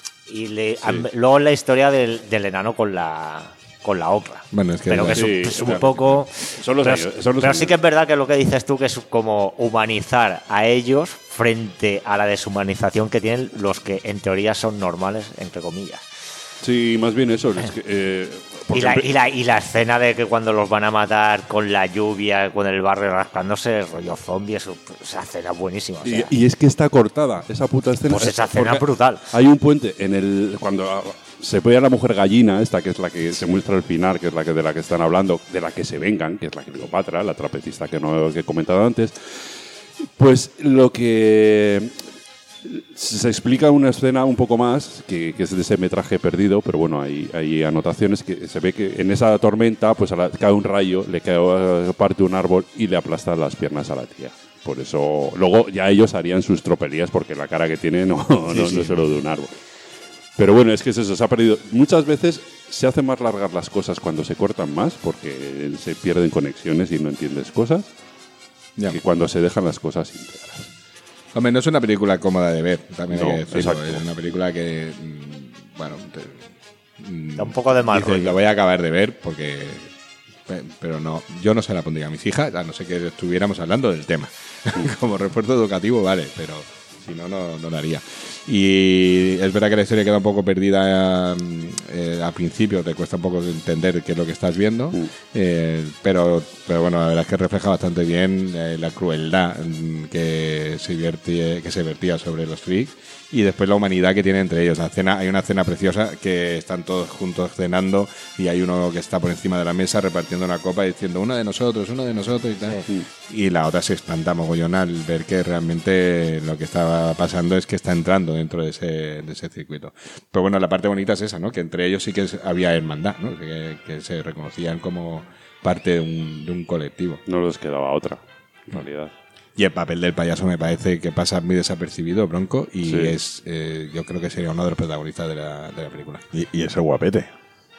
luego la historia del enano con la otra. Bueno, es que pero que sí, es un claro. poco... Son los pero años, son los pero años. sí que es verdad que lo que dices tú, que es como humanizar a ellos frente a la deshumanización que tienen los que en teoría son normales, entre comillas. Sí, más bien eso. Es que, porque Y la escena de que cuando los van a matar con la lluvia, con el barrio rascándose, rollo zombie, esa escena es buenísima. O sea, y es que está cortada esa puta escena. Pues esa escena es Porque brutal. Hay un puente cuando se ve a la mujer gallina, esta que es la que se muestra al final, que es de la que están hablando, de la que se vengan, que es la Cleopatra, la trapecista que he comentado antes. Pues lo que se explica una escena un poco más, que es de ese metraje perdido, pero bueno, hay anotaciones que se ve que en esa tormenta pues cae un rayo, le cae parte de un árbol y le aplasta las piernas a la tía. Por eso, luego ya ellos harían sus tropelías porque la cara que tiene no es solo de un árbol. Pero bueno, es que es eso, se ha perdido. Muchas veces se hacen más largas las cosas cuando se cortan más porque se pierden conexiones y no entiendes cosas, Ya. que cuando se dejan las cosas íntegras. Hombre, no es una película cómoda de ver, también No, hay que decirlo. exacto. Es una película que, Da un como de mal dices, rollo. lo voy a acabar de ver porque... Pero no, yo no se la pondría a mis hijas, a no ser que estuviéramos hablando del tema. Como refuerzo educativo, vale, pero si no, no lo haría. Y es verdad que la historia queda un poco perdida al principio, te cuesta un poco entender qué es lo que estás viendo, pero bueno, la verdad es que refleja bastante bien la crueldad que se vertía sobre los freaks y después la humanidad que tiene entre ellos. Hay una cena preciosa que están todos juntos cenando y hay uno que está por encima de la mesa repartiendo una copa y diciendo uno de nosotros y tal. Y la otra se espanta mogollón al ver que realmente lo que estaba pasando es que está entrando dentro de ese circuito. Pero bueno, la parte bonita es esa, ¿no? Que entre ellos sí que había hermandad, ¿no? Que se reconocían como parte de un colectivo. No les quedaba otra, en realidad. Y el papel del payaso me parece que pasa muy desapercibido, Bronco, y Sí. yo creo que sería uno de los protagonistas de la película. Y ese guapete.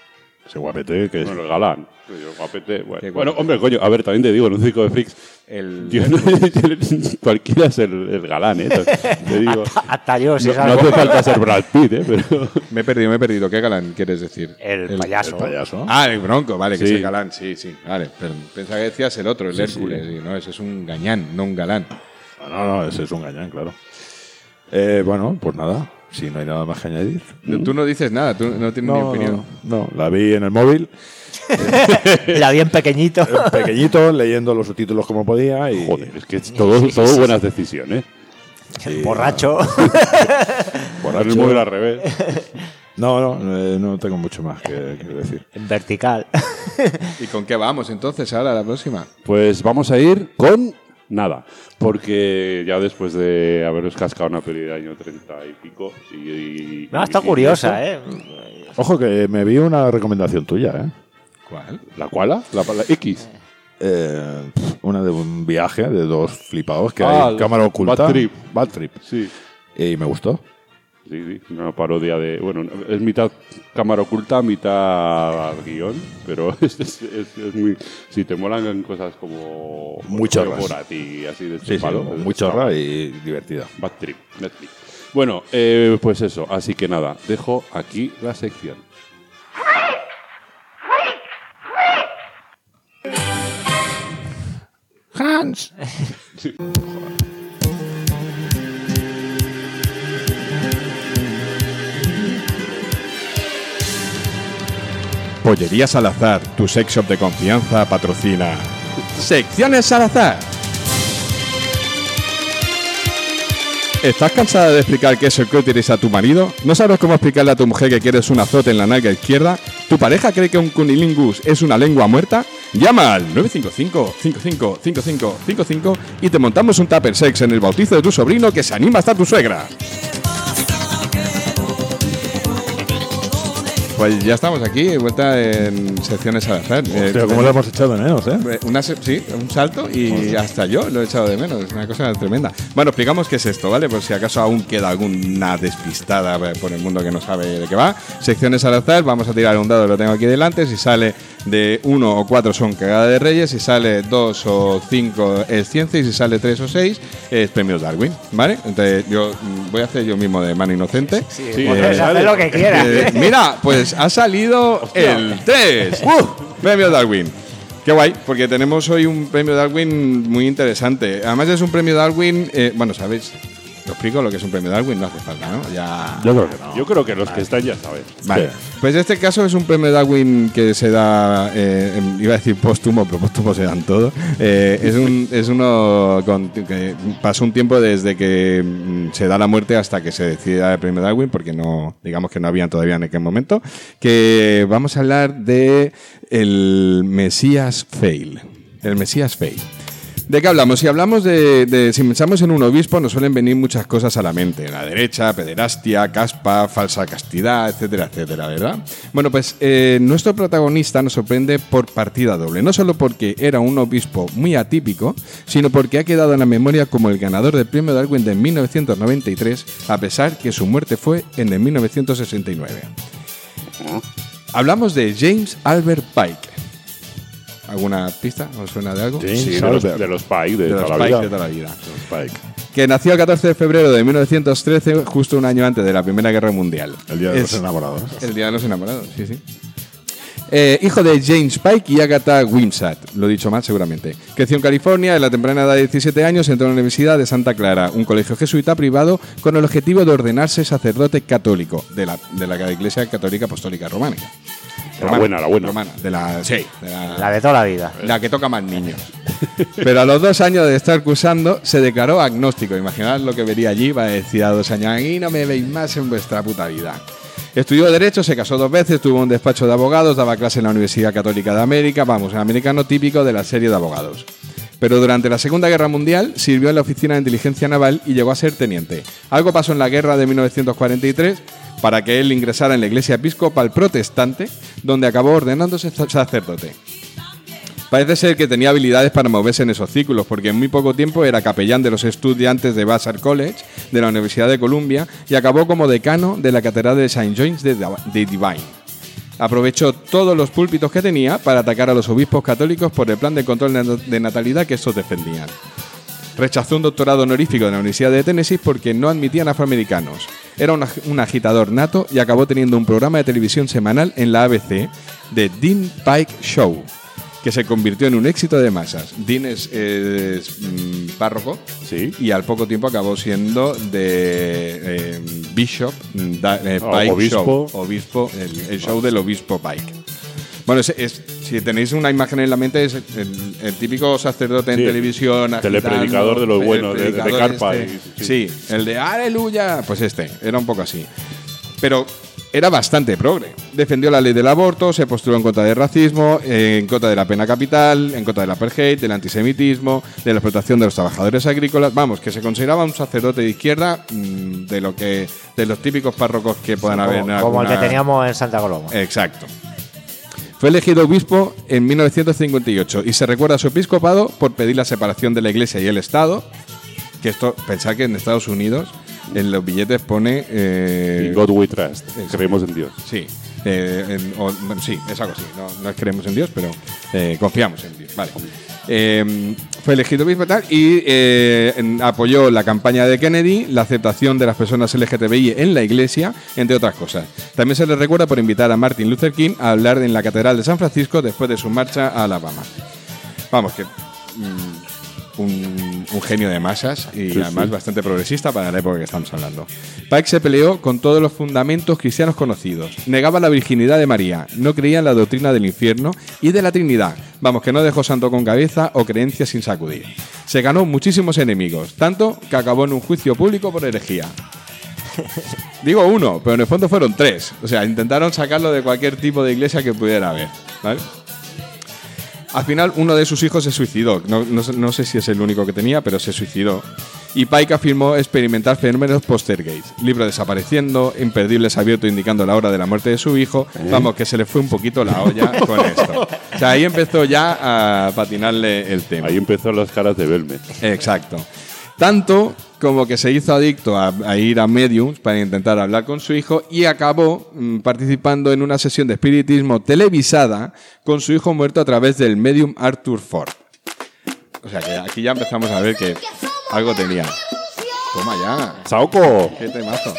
Ese guapete que es... Bueno, el galán. El guapete, Qué bueno, hombre, coño, a ver, también te digo, en un circo de freaks, tío, cualquiera es el galán, ¿eh? Te digo, Hasta yo, si no sabes. hace falta ser Brad Pitt, ¿eh? Pero... Me he perdido. ¿Qué galán quieres decir? El payaso. El payaso. Ah, el Bronco, vale, que Sí. es el galán, sí. Vale, pero pensaba que decías el otro, el Hércules. Sí, no, ese es un gañán, no un galán. No, ese es un gañán, claro. Bueno, pues nada. Si no hay nada más que añadir. Tú no dices nada, tú no tienes ni opinión. No, la vi en el móvil, La bien pequeñito. pequeñito, leyendo los subtítulos como podía y... Joder, es que es todo buenas decisiones. Borracho. Poner el móvil al revés. No tengo mucho más que decir. En vertical. ¿Y con qué vamos entonces ahora, la próxima? Pues vamos a ir con nada, porque ya después de haberos cascado una peli de año 30 y pico No, está curiosa, ¿eh? Ojo que me vi una recomendación tuya, ¿eh? ¿Cuál? ¿La cuál? ¿La X? Una de un viaje de dos flipados que Ah, hay cámara oculta. Bad Trip. Sí. Y me gustó. Sí, una parodia de... Bueno, es mitad cámara oculta, mitad guión, pero es muy... Si te molan cosas como... Muy chorras. Borat y así de Sí, este palo. muy chorra y divertida. Bad Trip, Netflix. Bueno, pues eso. Así que nada, dejo aquí la sección. Hans. Pollería Salazar, tu sex shop de confianza, patrocina Secciones Salazar. ¿Estás cansada de explicar qué es el clítoris a tu marido? ¿No sabes cómo explicarle a tu mujer que quieres un azote en la nalga izquierda? ¿Tu pareja cree que un cunilingus es una lengua muerta? Llama al 955-555555 y te montamos un tupper sex en el bautizo de tu sobrino que se anima hasta tu suegra. Pues ya estamos aquí, de vuelta en Secciones al azar. Hostia, ¿cómo lo hemos echado de menos, eh? Sí, un salto y hasta yo lo he echado de menos. Es una cosa tremenda. Bueno, explicamos qué es esto, ¿vale? Por si acaso aún queda alguna despistada por el mundo que no sabe de qué va. Secciones al azar, vamos a tirar un dado, lo tengo aquí delante. Si sale de 1 o 4 son cagada de reyes, si sale 2 o 5 es ciencia y si sale 3 o 6 es premios Darwin, ¿vale? Entonces yo voy a hacer yo mismo de mano inocente. Sí, haz lo que quieras. Mira, pues ha salido el 3. Premio Darwin. Qué guay, porque tenemos hoy un premio Darwin muy interesante. Además es un premio Darwin, bueno, ¿sabéis? ¿Te explico lo que es un premio Darwin? No hace falta, ¿no? Ya... Yo creo que no. Yo creo que los que están ya saben. Vale, pues este caso es un premio Darwin que se da, iba a decir póstumo, pero póstumo se dan todo. Es uno que pasa un tiempo desde que se da la muerte hasta que se decide dar el premio Darwin, porque no, digamos que no habían todavía en aquel momento. Que vamos a hablar de el Mesías Fail. El Mesías Fail. ¿De qué hablamos? Si hablamos si pensamos en un obispo, nos suelen venir muchas cosas a la mente. La derecha, pederastia, caspa, falsa castidad, etcétera, etcétera, ¿verdad? Bueno, pues nuestro protagonista nos sorprende por partida doble. No solo porque era un obispo muy atípico, sino porque ha quedado en la memoria como el ganador del premio Darwin de 1993, a pesar que su muerte fue en el 1969. Hablamos de James Albert Pike. ¿Alguna pista? ¿Os suena de algo? James Sí, Albert. de los Pike de De los toda la Pike vida. de toda la vida. Spike. Que nació el 14 de febrero de 1913, justo un año antes de la Primera Guerra Mundial. El día de los enamorados. El Día de los Enamorados, sí, sí. Hijo de James Pike y Agatha Wimsatt, lo he dicho mal seguramente. Creció en California, en la temprana edad de 17 años entró en la Universidad de Santa Clara, un colegio jesuita privado con el objetivo de ordenarse sacerdote católico de la Iglesia Católica Apostólica Románica. La buena. Romana, sí, La de toda la vida. la que toca más niños. Pero a los 2 años de estar cursando, se declaró agnóstico. Imaginad lo que vería allí, va a decir a 2 años, aquí no me veis más en vuestra puta vida. Estudió Derecho, se casó 2 veces, tuvo un despacho de abogados, daba clase en la Universidad Católica de América, vamos, el americano típico de la serie de abogados. Pero durante la Segunda Guerra Mundial sirvió en la Oficina de Inteligencia Naval y llegó a ser teniente. Algo pasó en la guerra de 1943 para que él ingresara en la Iglesia Episcopal Protestante, donde acabó ordenándose sacerdote. Parece ser que tenía habilidades para moverse en esos círculos, porque en muy poco tiempo era capellán de los estudiantes de Vassar College, de la Universidad de Columbia, y acabó como decano de la Catedral de St. John's de Divine. aprovechó todos los púlpitos que tenía para atacar a los obispos católicos por el plan de control de natalidad que estos defendían. Rechazó un doctorado honorífico de la Universidad de Tennessee porque no admitían afroamericanos. Era un agitador nato y acabó teniendo un programa de televisión semanal en la ABC, The Dean Pike Show, que se convirtió en un éxito de masas. Dean es párroco, Sí. y al poco tiempo acabó siendo de Bishop Pike obispo. Show. Obispo, el show del obispo Pike. Bueno, si tenéis una imagen en la mente, es el típico sacerdote en Sí, televisión, telepredicador de los buenos, de predicador carpa. Sí, el de ¡Aleluya! Pues era un poco así. Pero era bastante progre. Defendió la ley del aborto, se postuló en contra del racismo, en contra de la pena capital, en contra del apartheid, del antisemitismo, de la explotación de los trabajadores agrícolas. Vamos, que se consideraba un sacerdote de izquierda, de los típicos párrocos que puedan haber en Como el que alguna- teníamos en Santa Coloma. Exacto. Fue elegido obispo en 1958 y se recuerda a su episcopado por pedir la separación de la Iglesia y el Estado. Que esto, pensad que en Estados Unidos en los billetes pone... In God we trust. Creemos en Dios. Sí, sí, es algo así. No creemos en Dios, pero confiamos en Dios. Vale. Fue elegido obispo y tal, y apoyó la campaña de Kennedy, la aceptación de las personas LGTBI en la iglesia, entre otras cosas. También se le recuerda por invitar a Martin Luther King a hablar en la Catedral de San Francisco después de su marcha a Alabama. Vamos, que un genio de masas y además bastante progresista para la época que estamos hablando. Pike se peleó con todos los fundamentos cristianos conocidos. Negaba la virginidad de María, no creía en la doctrina del infierno y de la Trinidad. Vamos, que no dejó santo con cabeza o creencias sin sacudir. Se ganó muchísimos enemigos, tanto que acabó en un juicio público por herejía. Digo uno, pero en el fondo fueron tres. O sea, intentaron sacarlo de cualquier tipo de iglesia que pudiera haber, ¿vale? Al final, uno de sus hijos se suicidó. No sé si es el único que tenía, pero se suicidó. Y Pike afirmó experimentar fenómenos post-Tergate. Libro desapareciendo, imperdibles abierto indicando la hora de la muerte de su hijo. Vamos, que se le fue un poquito la olla con esto. O sea, ahí empezó ya a patinarle el tema. Ahí empezó las caras de Belme. Exacto. Tanto como que se hizo adicto a ir a mediums para intentar hablar con su hijo y acabó participando en una sesión de espiritismo televisada con su hijo muerto a través del medium Arthur Ford. O sea que aquí ya empezamos a ver que algo tenía. Toma ya. ¡Saoko! ¡Qué temazo!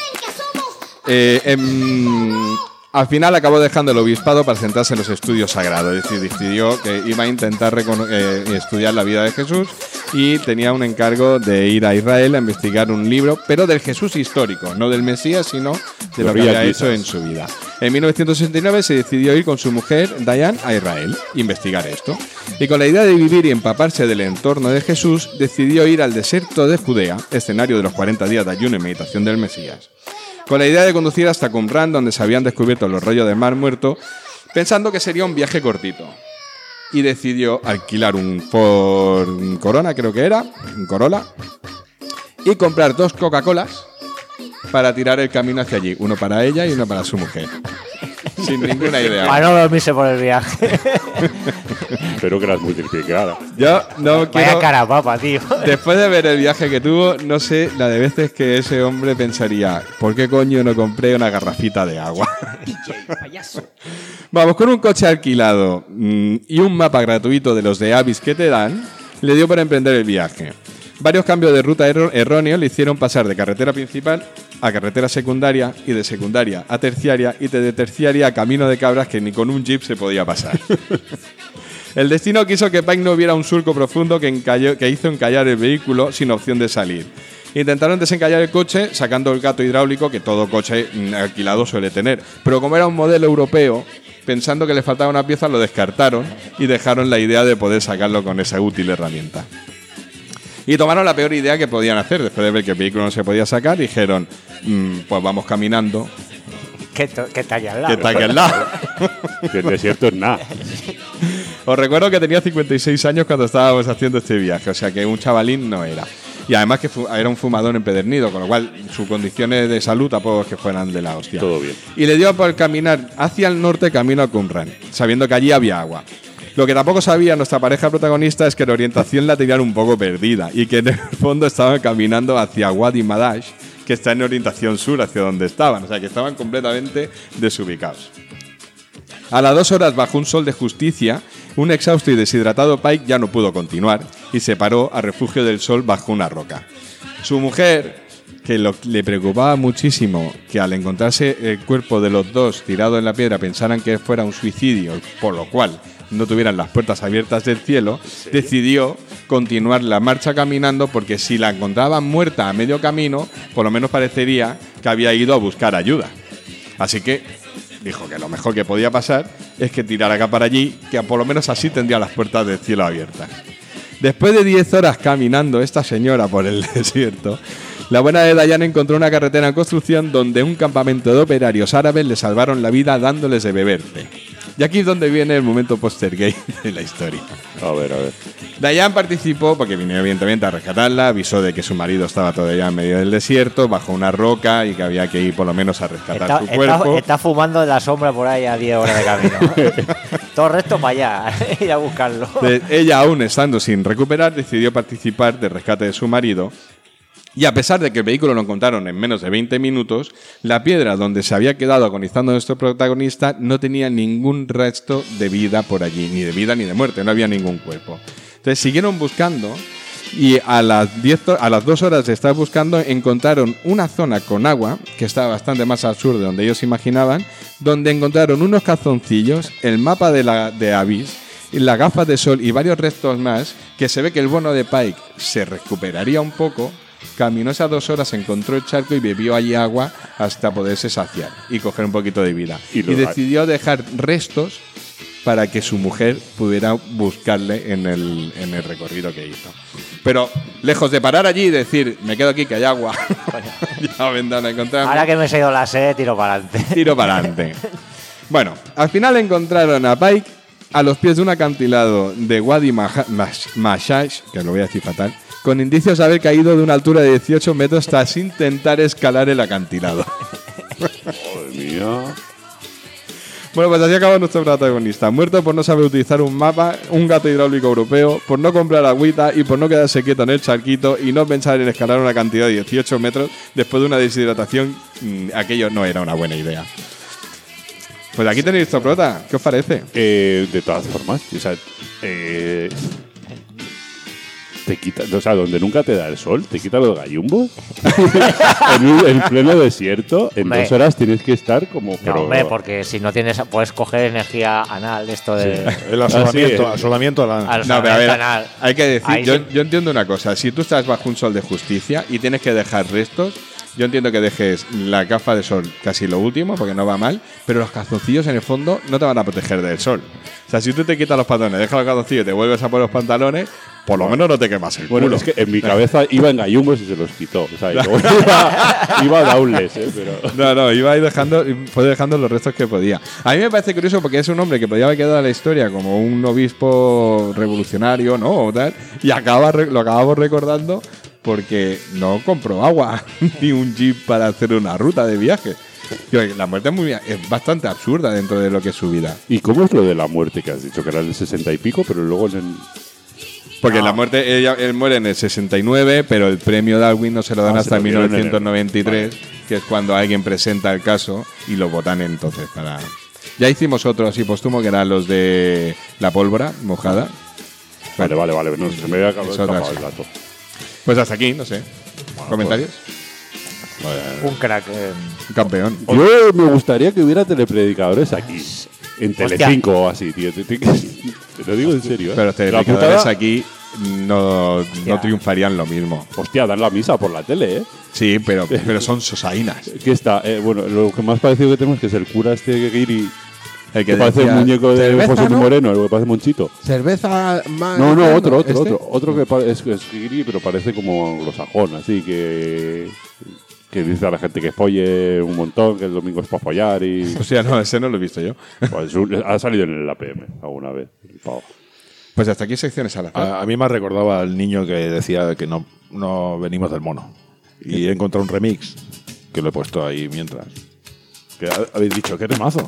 Al final acabó dejando el obispado para centrarse en los estudios sagrados. Es decir, decidió que iba a intentar estudiar la vida de Jesús y tenía un encargo de ir a Israel a investigar un libro, pero del Jesús histórico, no del Mesías, sino de lo que había hecho en su vida. En 1969 se decidió ir con su mujer, Diane, a Israel, investigar esto. Y con la idea de vivir y empaparse del entorno de Jesús, decidió ir al desierto de Judea, escenario de los 40 días de ayuno y meditación del Mesías. Con la idea de conducir hasta Qumran, donde se habían descubierto los rollos del Mar Muerto, pensando que sería un viaje cortito. Y decidió alquilar un Ford Corona, creo que era, un Corolla, y comprar 2 Coca-Colas para tirar el camino hacia allí. Uno para ella y uno para su mujer. Sin ninguna idea. Para no dormirse por el viaje. Espero que las multiplicara. Yo no quiero... Vaya cara papa, tío. Después de ver el viaje que tuvo, no sé la de veces que ese hombre pensaría, ¿por qué coño no compré una garrafita de agua? Vamos, con un coche alquilado y un mapa gratuito de los de Avis que te dan, le dio para emprender el viaje. Varios cambios de ruta erróneos le hicieron pasar de carretera principal a carretera secundaria y de secundaria a terciaria y de terciaria a camino de cabras que ni con un jeep se podía pasar. El destino quiso que Pike no viera un surco profundo que hizo encallar el vehículo sin opción de salir. Intentaron desencallar el coche sacando el gato hidráulico que todo coche alquilado suele tener. Pero como era un modelo europeo, pensando que le faltaba una pieza, lo descartaron y dejaron la idea de poder sacarlo con esa útil herramienta. Y tomaron la peor idea que podían hacer. Después de ver que el vehículo no se podía sacar, dijeron, pues vamos caminando. Que está aquí al lado. Que está aquí al lado. Que el desierto es nada. Os recuerdo que tenía 56 años cuando estábamos haciendo este viaje, o sea que un chavalín no era. Y además que era un fumador empedernido, con lo cual sus condiciones de salud tampoco es que fueran de la hostia. Todo bien. Y le dio por caminar hacia el norte camino a Qumran, sabiendo que allí había agua. Lo que tampoco sabía nuestra pareja protagonista es que la orientación la tenían un poco perdida y que en el fondo estaban caminando hacia Wadi Madash, que está en orientación sur, hacia donde estaban. O sea, que estaban completamente desubicados. A las 2 horas, bajo un sol de justicia, un exhausto y deshidratado Pike ya no pudo continuar y se paró a refugio del sol bajo una roca. Su mujer, que le preocupaba muchísimo que al encontrarse el cuerpo de los dos tirado en la piedra pensaran que fuera un suicidio, por lo cual no tuvieran las puertas abiertas del cielo, decidió continuar la marcha caminando, porque si la encontraban muerta a medio camino, por lo menos parecería que había ido a buscar ayuda. Así que dijo que lo mejor que podía pasar es que tirara acá para allí, que por lo menos así tendría las puertas del cielo abiertas. Después de 10 horas caminando esta señora por el desierto, la buena de Diane encontró una carretera en construcción donde un campamento de operarios árabes le salvaron la vida dándoles de beber té. Y aquí es donde viene el momento postergate de la historia. A ver. Diane participó porque vino evidentemente a rescatarla, avisó de que su marido estaba todavía en medio del desierto, bajo una roca, y que había que ir por lo menos a rescatar su cuerpo. Está fumando en la sombra por ahí a 10 horas de camino. Todo recto para allá, ir a buscarlo. Ella, aún estando sin recuperar, decidió participar del rescate de su marido. Y a pesar de que el vehículo lo encontraron en menos de 20 minutos, la piedra donde se había quedado agonizando nuestro protagonista no tenía ningún resto de vida por allí, ni de vida ni de muerte, no había ningún cuerpo. Entonces siguieron buscando y a las 2 horas de estar buscando encontraron una zona con agua, que estaba bastante más al sur de donde ellos imaginaban, donde encontraron unos calzoncillos, el mapa de Abyss, las gafas de sol y varios restos más, que se ve que el bono de Pike se recuperaría un poco. Caminó esas 2 horas, encontró el charco y bebió allí agua hasta poderse saciar y coger un poquito de vida. Y decidió dejar restos para que su mujer pudiera buscarle en el recorrido que hizo. Pero lejos de parar allí y decir, me quedo aquí que hay agua, ya vendrán a encontrarme. Ahora que me he ido la sed, tiro para adelante. Tiro para adelante. Bueno, al final encontraron a Pike a los pies de un acantilado de Wadi Mashash, que lo voy a decir fatal, con indicios de haber caído de una altura de 18 metros tras intentar escalar el acantilado. Madre mía. Bueno, pues así acaba nuestro protagonista. Muerto por no saber utilizar un mapa, un gato hidráulico europeo, por no comprar agüita y por no quedarse quieto en el charquito y no pensar en escalar una cantidad de 18 metros después de una deshidratación. Aquello no era una buena idea. Pues aquí tenéis nuestro prota. ¿Qué os parece? De todas formas, o sea, te quita, o sea, donde nunca te da el sol, te quita los gallumbos. en pleno desierto, en 2 horas tienes que estar como. No, hombre, porque si no tienes, puedes coger energía anal, esto de. El asolamiento anal. No, pero a ver, hay que decir, yo entiendo una cosa. Si tú estás bajo un sol de justicia y tienes que dejar restos, yo entiendo que dejes la gafa de sol casi lo último, porque no va mal, pero los calzoncillos en el fondo no te van a proteger del sol. O sea, si tú te quitas los pantalones, dejas los calzoncillos y te vuelves a poner los pantalones, por lo menos no te quemas el culo. Es que en mi cabeza iba en gallumbos y se los quitó. O sea, iba a downless, pero. No, iba ahí fue dejando los restos que podía. A mí me parece curioso porque es un hombre que podía haber quedado en la historia como un obispo revolucionario, ¿no? O tal, y lo acabamos recordando porque no compró agua ni un jeep para hacer una ruta de viaje. La muerte es bastante absurda dentro de lo que es su vida. ¿Y cómo es lo de la muerte que has dicho? Que era el 60 y pico, pero luego Porque la muerte, él muere en el 69, pero el premio Darwin no se lo dan hasta 1993, que es cuando alguien presenta el caso y lo votan entonces para. Ya hicimos otro así póstumo, que eran los de la pólvora mojada. Vale. No, se me había acabado el dato. Pues hasta aquí, no sé. ¿Comentarios? Un crack. Un campeón. Yo me gustaría que hubiera telepredicadores aquí. En Telecinco o así, tío. Te lo digo en serio. Pero los telepredicadores aquí no triunfarían lo mismo. Hostia, dan la misa por la tele, ¿eh? Sí, pero son sosainas. ¿Qué está? Bueno, lo que más parecido que tenemos que es el cura Guiri. El que parece el muñeco de José Moreno, el que parece Monchito. Cerveza más. No, otro que es Guiri, pero parece como anglosajón, así que dice a la gente que folle un montón, que el domingo es para follar y. O sea, no, ese no lo he visto yo. Pues ha salido en el APM alguna vez. Pues hasta aquí secciones al azar. A mí me recordaba al niño que decía que no venimos del mono. Y he encontrado un remix que lo he puesto ahí mientras. Que habéis dicho, ¿qué temazo?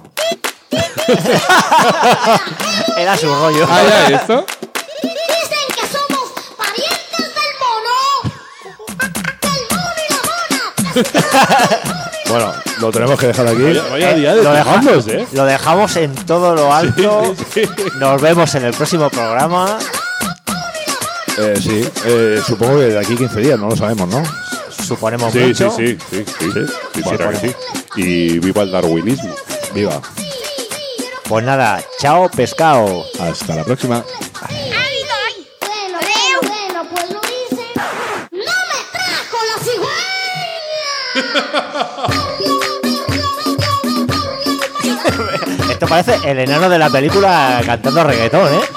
Era su rollo. ¿Ah, ya esto? Dicen que somos parientes del mono. Del mono y la mona. Bueno, Lo tenemos que dejar aquí. Vaya día de tejanos, ¿eh? Lo dejamos en todo lo alto. Sí. Nos vemos en el próximo programa. Sí, supongo que de aquí 15 días, no lo sabemos, ¿no? Suponemos Sí, mucho. sí. Quisiera que sí. Y viva el darwinismo. Viva. Pues nada, chao pescado. Hasta la próxima. Bueno, pues lo hice. ¡No me trajo la cigüeña! Esto parece el enano de la película cantando reggaetón, ¿eh?